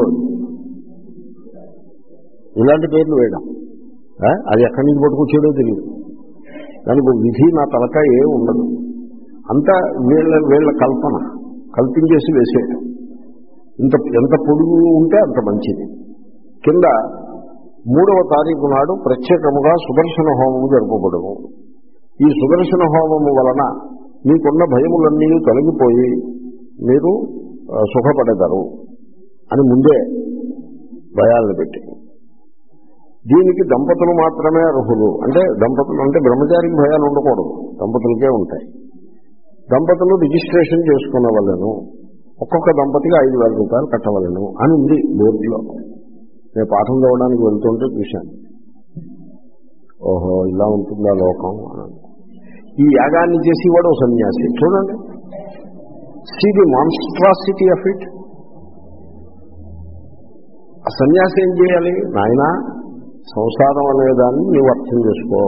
ఇలాంటి పేర్లు వేయడం, అది ఎక్కడి నుంచి పట్టుకొచ్చేదో తెలియదు. దానికి విధి నా తలకాయ ఏం ఉండదు. అంతా వీళ్ళ వీళ్ళ కల్పన కల్పించేసి వేసేయడం. ఇంత ఎంత పొడుగు ఉంటే అంత మంచిది. కింద మూడవ తారీఖు నాడు ప్రత్యేకముగా సుదర్శన హోమము జరుపబడము. ఈ సుదర్శన హోమము వలన మీకున్న భయములన్నీ తొలగిపోయి మీరు సుఖపడతారు అని ముందే భయాలను పెట్టి, దీనికి దంపతులు మాత్రమే అర్హులు. అంటే దంపతులు అంటే బ్రహ్మచారికి భయాలు ఉండకూడదు, దంపతులకే ఉంటాయి. దంపతులు రిజిస్ట్రేషన్ చేసుకునేవాళ్ళను, ఒక్కొక్క దంపతికి ఐదు వేల రూపాయలు కట్టవలను అని ఉంది బోర్డులో. నేను పాఠం చదవడానికి వెళ్తుంటే చూశాను. ఓహో, ఇలా ఉంటుందా లోకం అని. ఈ యాగాన్ని చేసేవాడు సన్యాసి. చూడండి, see the monstrosity of it. ఆ సన్యాసి ఏం చేయాలి? నాయన, సంసారం అనేదాన్ని నీవు అర్థం చేసుకో,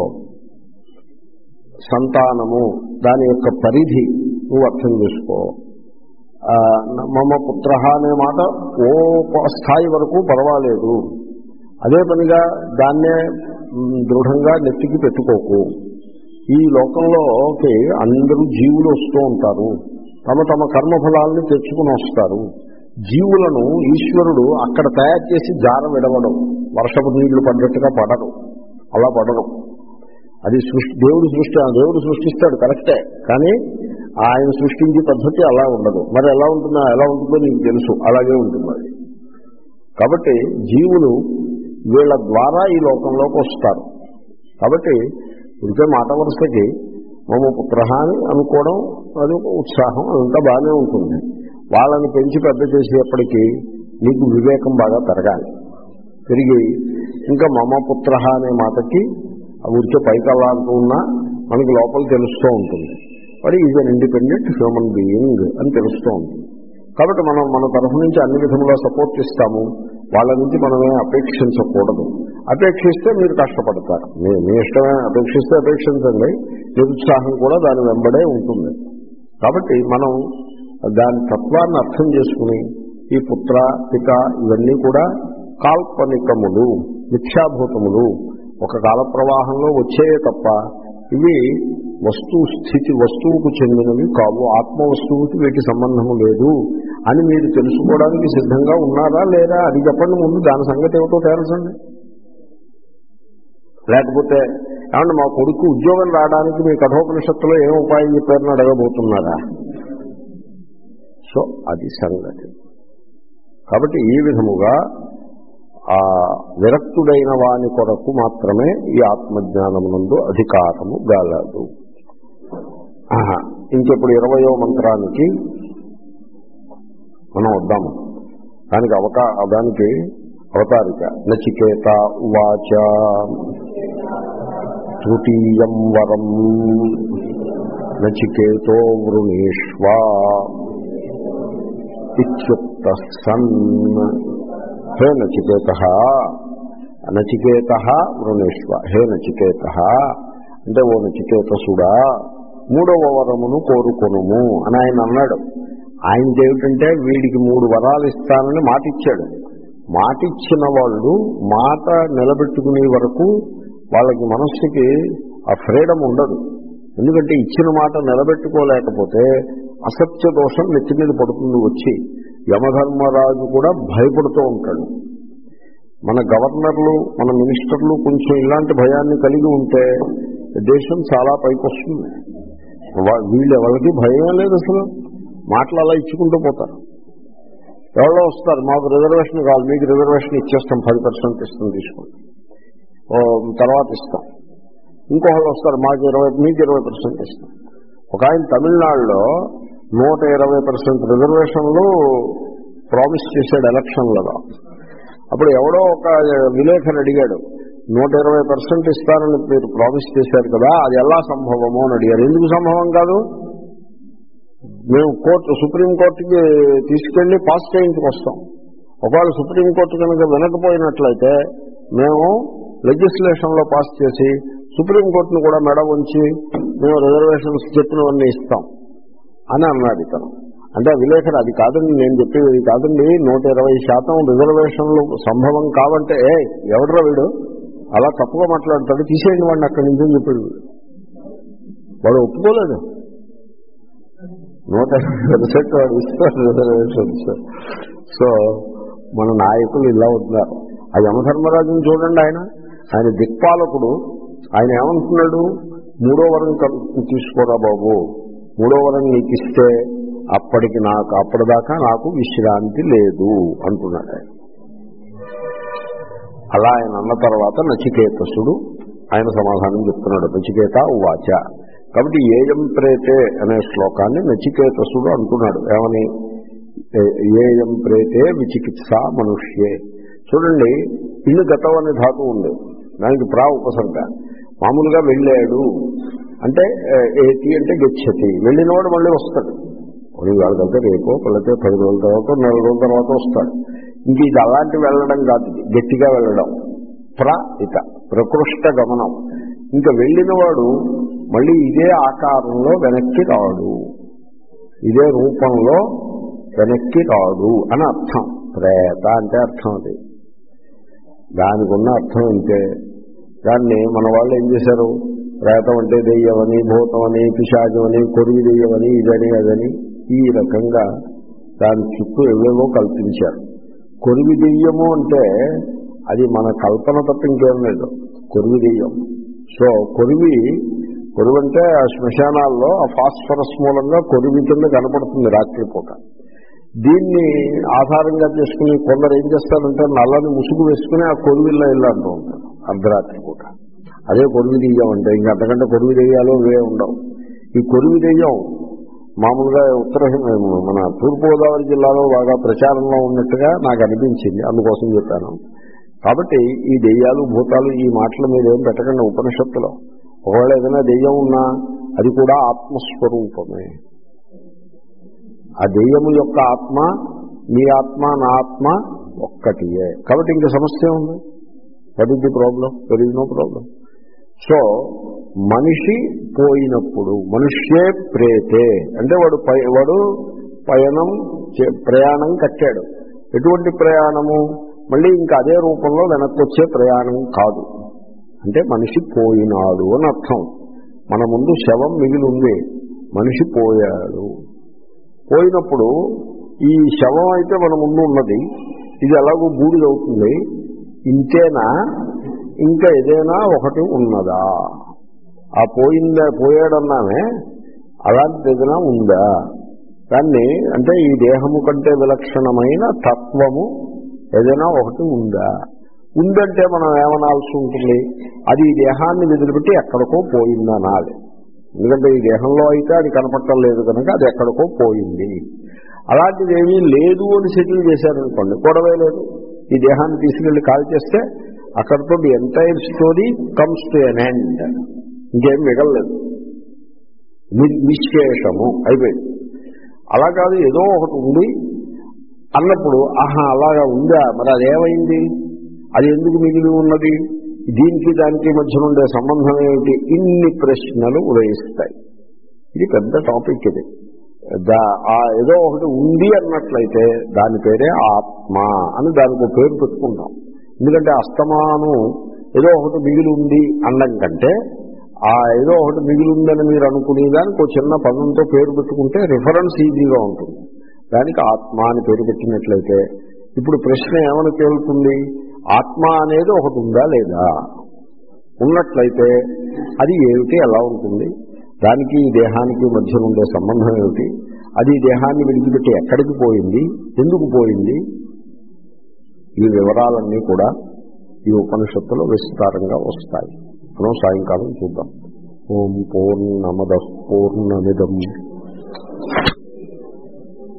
సంతానము దాని యొక్క పరిధి నువ్వు అర్థం చేసుకో. మమ పుత్ర అనే మాట ఓ స్థాయి వరకు పర్వాలేదు, అదే పనిగా దాన్నే దృఢంగా నెత్తికి పెట్టుకోకు. ఈ లోకంలోకి అందరూ జీవులు వస్తూ ఉంటారు, తమ తమ కర్మఫలాలను తెచ్చుకుని వస్తారు. జీవులను ఈశ్వరుడు అక్కడ తయారు చేసి జార విడవడం, వర్షపు నీళ్లు పడ్డట్టుగా పడరు, అలా పడరు. అది సృష్టి, దేవుడు సృష్టి, దేవుడు సృష్టిస్తాడు కరెక్టే, కానీ ఆయన సృష్టించే పద్ధతి అలా ఉండదు. మరి ఎలా ఉంటుందో ఎలా ఉంటుందో నీకు తెలుసు, అలాగే ఉంటుంది అది. కాబట్టి జీవులు వీళ్ళ ద్వారా ఈ లోకంలోకి వస్తారు. కాబట్టి ఇంకే మాట వరుసకి మమ పుత్ర అని అనుకోవడం అది ఒక ఉత్సాహం, అదంతా బాగానే ఉంటుంది. వాళ్ళని పెంచి పెద్ద చేసేప్పటికీ నీకు వివేకం బాగా పెరగాలి. పెరిగి ఇంకా మమ పుత్ర అనే మాటకి ఊరికే పైకి అలా అంటూ ఉన్నా మనకి లోపల తెలుస్తూ ఉంటుంది, మరి is an independent human being అని తెలుస్తూ ఉంటుంది. కాబట్టి మనం మన తరఫు నుంచి అన్ని విధములా సపోర్ట్ ఇస్తాము. వాళ్ళ నుంచి మనమే అపేక్షించకూడదు. అపేక్షిస్తే మీరు కష్టపడతారు. మీ మీ ఇష్టమే, అపేక్షిస్తే అపేక్షించండి, నిరుత్సాహం కూడా దాని వెంబడే ఉంటుంది. కాబట్టి మనం దాని తత్వాన్ని అర్థం చేసుకుని ఈ పుత్ర పిత ఇవన్నీ కూడా కాల్పనికములు, మిథ్యాభూతములు, ఒక కాల ప్రవాహంలో వచ్చేయే తప్ప ఇవి వస్తువు స్థితి వస్తువుకు చెందినవి కావు, ఆత్మ వస్తువుకి వీటి సంబంధము లేదు అని మీరు తెలుసుకోవడానికి సిద్ధంగా ఉన్నారా లేదా అది చెప్పండి ముందు. దాని సంగతి ఏమిటో తెలుసండి. లేకపోతే ఏమన్నా మా కొడుకు ఉద్యోగం రావడానికి మీ కఠోపనిషత్తులో ఏం ఉపాయం చెప్పారని అడగబోతున్నారా? సో అది సంగతి. కాబట్టి ఈ విధముగా ఆ విరక్తుడైన వాని కొరకు మాత్రమే ఈ ఆత్మజ్ఞానమునందు అధికారము గలదు. ఇంకెప్పుడు ఇరవయో మంత్రానికి మనం వద్దాము. దానికి అవకా దానికి అవతారిక. నచికేత ఉవాచ తృతీయం వరం నచికేతో వృణీష్వా ఇత్యుక్త సన్. హే నచికేత నచికేత వృణీష్వ. హే నచికేత అంటే ఓ నచికేతసుడా మూడవ వరమును కోరుకొనుము అని ఆయన అన్నాడు. ఆయనకి ఏమిటంటే వీడికి మూడు వరాలు ఇస్తానని మాట ఇచ్చాడు. మాట ఇచ్చిన వాళ్ళు మాట నిలబెట్టుకునే వరకు వాళ్ళకి మనస్సుకి ఆ ఫ్రీడమ్ ఉండదు. ఎందుకంటే ఇచ్చిన మాట నిలబెట్టుకోలేకపోతే అసత్య దోషం నెత్తి మీద పడుతుంది వచ్చి. యమధర్మరాజు కూడా భయపడుతూ ఉంటాడు. మన గవర్నర్లు మన మినిస్టర్లు కొంచెం ఇలాంటి భయాన్ని కలిగి ఉంటే దేశం చాలా పైకి వస్తుంది. వీళ్ళు ఎవరికి భయమే లేదు అసలు, మాటలు అలా ఇచ్చుకుంటూ పోతారు. ఎవరో వస్తారు, మాకు రిజర్వేషన్ కావాలి, మీకు రిజర్వేషన్ ఇచ్చేస్తాం, పది పర్సెంట్ ఇస్తాం, తీసుకోండి, తర్వాత ఇస్తాం. ఇంకొకళ్ళు వస్తారు, మాకు ఇరవై మీకు ఇరవై పర్సెంట్ ఇస్తాం. ఒక ఆయన తమిళనాడులో నూట ఇరవై పర్సెంట్ రిజర్వేషన్లు ప్రామిస్ చేశాడు ఎలక్షన్లలో. అప్పుడు ఎవడో ఒక విలేకరు అడిగాడు, నూట ఇరవై పర్సెంట్ ఇస్తారని మీరు ప్రామిస్ చేశారు కదా, అది ఎలా సంభవమో అని అడిగారు. ఎందుకు సంభవం కాదు? మేము కోర్టు సుప్రీంకోర్టుకి తీసుకెళ్లి పాస్ చేయించుకొస్తాం. ఒకవేళ సుప్రీంకోర్టు కనుక వినకపోయినట్లయితే మేము లెజిస్లేషన్లో పాస్ చేసి సుప్రీంకోర్టును కూడా మెడ ఉంచి మేము రిజర్వేషన్స్ చెప్పినవన్నీ ఇస్తాం అని అన్నాడు ఇతను. అంటే విలేకరు అది కాదండి నేను చెప్పేది కాదండి, నూట ఇరవై శాతం రిజర్వేషన్లు సంభవం కావంటే ఏ ఎవడరా వీడు అలా తప్పుగా మాట్లాడతాడు, తీసేయండి వాడిని అక్కడి నుంచి అని చెప్పాడు. వాడు ఒప్పుకోలేదు. నూట ఇరవై పర్సెంట్ వాడు ఇస్తారు రిజర్వేషన్స్. సో మన నాయకులు ఇలా ఉన్నారు. ఆ యమధర్మరాజుని చూడండి, ఆయన ఆయన దిక్పాలకుడు. ఆయన ఏమంటున్నాడు, మూడో వరం తీసుకోరా బాబు, మూడో వరం నీకు ఇస్తే అప్పటికి నాకు అప్పటిదాకా నాకు విశ్రాంతి లేదు అంటున్నాడు ఆయన. అలా ఆయన అన్న తర్వాత నచికేతసుడు ఆయన సమాధానం చెప్తున్నాడు. నచికేత ఉవాచ. కాబట్టి ఏయం ప్రేతే అనే శ్లోకాన్ని నచికేతసుడు అంటున్నాడు. ఏమని? ఏయం ప్రేతే విచికిత్స మనుష్యే. చూడండి, ఇల్లు గతం అనే ధాతు ఉంది, దానికి ప్రా ఉపసర్గ. మామూలుగా వెళ్ళాడు అంటే ఏతి అంటే గచ్చతి, వెళ్ళినవాడు మళ్ళీ వస్తాడు. కొన్ని వేళ కలితే రేపో లేకపోతే పది రోజుల తర్వాత నెల రోజుల తర్వాత వస్తాడు. ఇంక ఇది అలాంటి వెళ్ళడం కాదు, గట్టిగా వెళ్ళడం. ప్ర ఇత ప్రకృష్ట గమనం. ఇంకా వెళ్ళినవాడు మళ్ళీ ఇదే ఆకారంలో వెనక్కి రాడు, ఇదే రూపంలో వెనక్కి రాడు అని అర్థం. ప్రేత అంటే అర్థం అది. దానికి ఉన్న అర్థం ఇంతే. దాన్ని మన వాళ్ళు ఏం చేశారు, ప్రేతం అంటే దెయ్యమని, భూతమని, పిశాచమని, కొరివి దెయ్యమని, ఇదని అదని ఈ రకంగా దాని చుట్టూ ఏవేవో కల్పించారు. కొరివి దెయ్యము అంటే అది మన కల్పన తప్ప ఇంకేం లేదు, కొరివి దెయ్యం. సో కొరివి కొరివి అంటే ఆ శ్మశానాల్లో ఆ ఫాస్ఫరస్ మూలంగా కొరివి కింద కనపడుతుంది రాత్రిపూట. దీన్ని ఆధారంగా చేసుకుని కొందరు ఏం చేస్తారంటే నల్లని ముసుగు వేసుకుని ఆ కొరివిల్లో ఇల్లు అంటూ ఉంటారు అర్ధరాత్రి పూట. అదే కొరివి దెయ్యం అంటే. ఇంకా అంతకంటే కొరివి దెయ్యాలు వే ఉండవు. ఈ కొరివి దెయ్యం మామూలుగా ఉత్తర మన తూర్పుగోదావరి జిల్లాలో బాగా ప్రచారంలో ఉన్నట్టుగా నాకు అనిపించింది, అందుకోసం చెప్పాను. కాబట్టి ఈ దెయ్యాలు భూతాలు ఈ మాటల మీద ఏం పెట్టకండి ఉపనిషత్తులో. ఒకవేళ ఏదైనా దెయ్యం ఉన్నా అది కూడా ఆత్మస్వరూపమే. ఆ దెయ్యము యొక్క ఆత్మ మీ ఆత్మ నా ఆత్మ ఒక్కటియే. కాబట్టి ఇంక సమస్య ఉంది. That is the problem. There is no problem. So మనిషి పోయినప్పుడు మనుష్యే ప్రేతే అంటే వాడు వాడు పయనం ప్రయాణం కట్టాడు. ఎటువంటి ప్రయాణము? మళ్ళీ ఇంకా అదే రూపంలో వెనక్కి వచ్చే ప్రయాణం కాదు. అంటే మనిషి పోయినాడు అని అర్థం. మన ముందు శవం మిగిలి ఉంది, మనిషి పోయాడు. పోయినప్పుడు ఈ శవం అయితే మన ముందు ఉన్నది, ఇది ఎలాగో బూడిదవుతుంది. ఇంతేనా ఇంకా ఏదైనా ఒకటి ఉన్నదా? ఆ పోయిందా పోయాడన్నామే అలాంటిది ఏదైనా ఉందా? దాన్ని అంటే ఈ దేహము కంటే విలక్షణమైన తత్వము ఏదైనా ఒకటి ఉందా? ఉందంటే మనం ఏమనాల్సి ఉంటుంది, అది ఈ దేహాన్ని వదిలిపెట్టి ఎక్కడికో పోయిందా అనాలి. ఎందుకంటే ఈ దేహంలో అయితే అది కనపడటం లేదు కనుక అది ఎక్కడికో పోయింది. అలాంటిది ఏమీ లేదు అని సెటిల్ చేశారనుకోండి, గొడవే లేదు. ఈ దేహాన్ని తీసుకెళ్లి కాల్ చేస్తే అక్కడితో the entire story comes to an end. ఇంకేం మిగలలేదు, నిశ్శేషము అయిపోయింది. అలా కాదు, ఏదో ఒకటి ఉంది అన్నప్పుడు ఆహా అలాగా ఉందా, మరి అదేమైంది, అది ఎందుకు మిగిలి ఉన్నది, దీనికి దానికి మధ్య ఉండే సంబంధం ఏమిటి, ఇన్ని ప్రశ్నలు ఉదయిస్తాయి. ఇది పెద్ద టాపిక్. ఇది దా ఏదో ఒకటి ఉంది అన్నట్లయితే దాని పేరే ఆత్మ అని దానికి ఒక పేరు పెట్టుకుంటాం. ఎందుకంటే అస్తమానం ఏదో ఒకటి మిగిలి ఉంది అనడం కంటే ఆ ఏదో ఒకటి మిగిలి ఉందని మీరు అనుకునే దానికి ఒక చిన్న పదంతో పేరు పెట్టుకుంటే రిఫరెన్స్ ఈజీగా ఉంటుంది. దానికి ఆత్మ అని పేరు పెట్టినట్లయితే ఇప్పుడు ప్రశ్న ఏమని తేలుతుంది, ఆత్మ అనేది ఒకటి ఉందా లేదా? ఉన్నట్లయితే అది ఏమిటి, ఎలా ఉంటుంది, దానికి ఈ దేహానికి మధ్య ఉండే సంబంధం ఏమిటి, అది ఈ దేహాన్ని విడిచిపెట్టి ఎక్కడికి పోయింది, ఎందుకు పోయింది, ఈ వివరాలన్నీ కూడా ఈ ఉపనిషత్తులో విస్తారంగా వస్తాయి. మనం సాయంకాలం చూద్దాం. ఓం పూర్ణమదః పూర్ణమిదం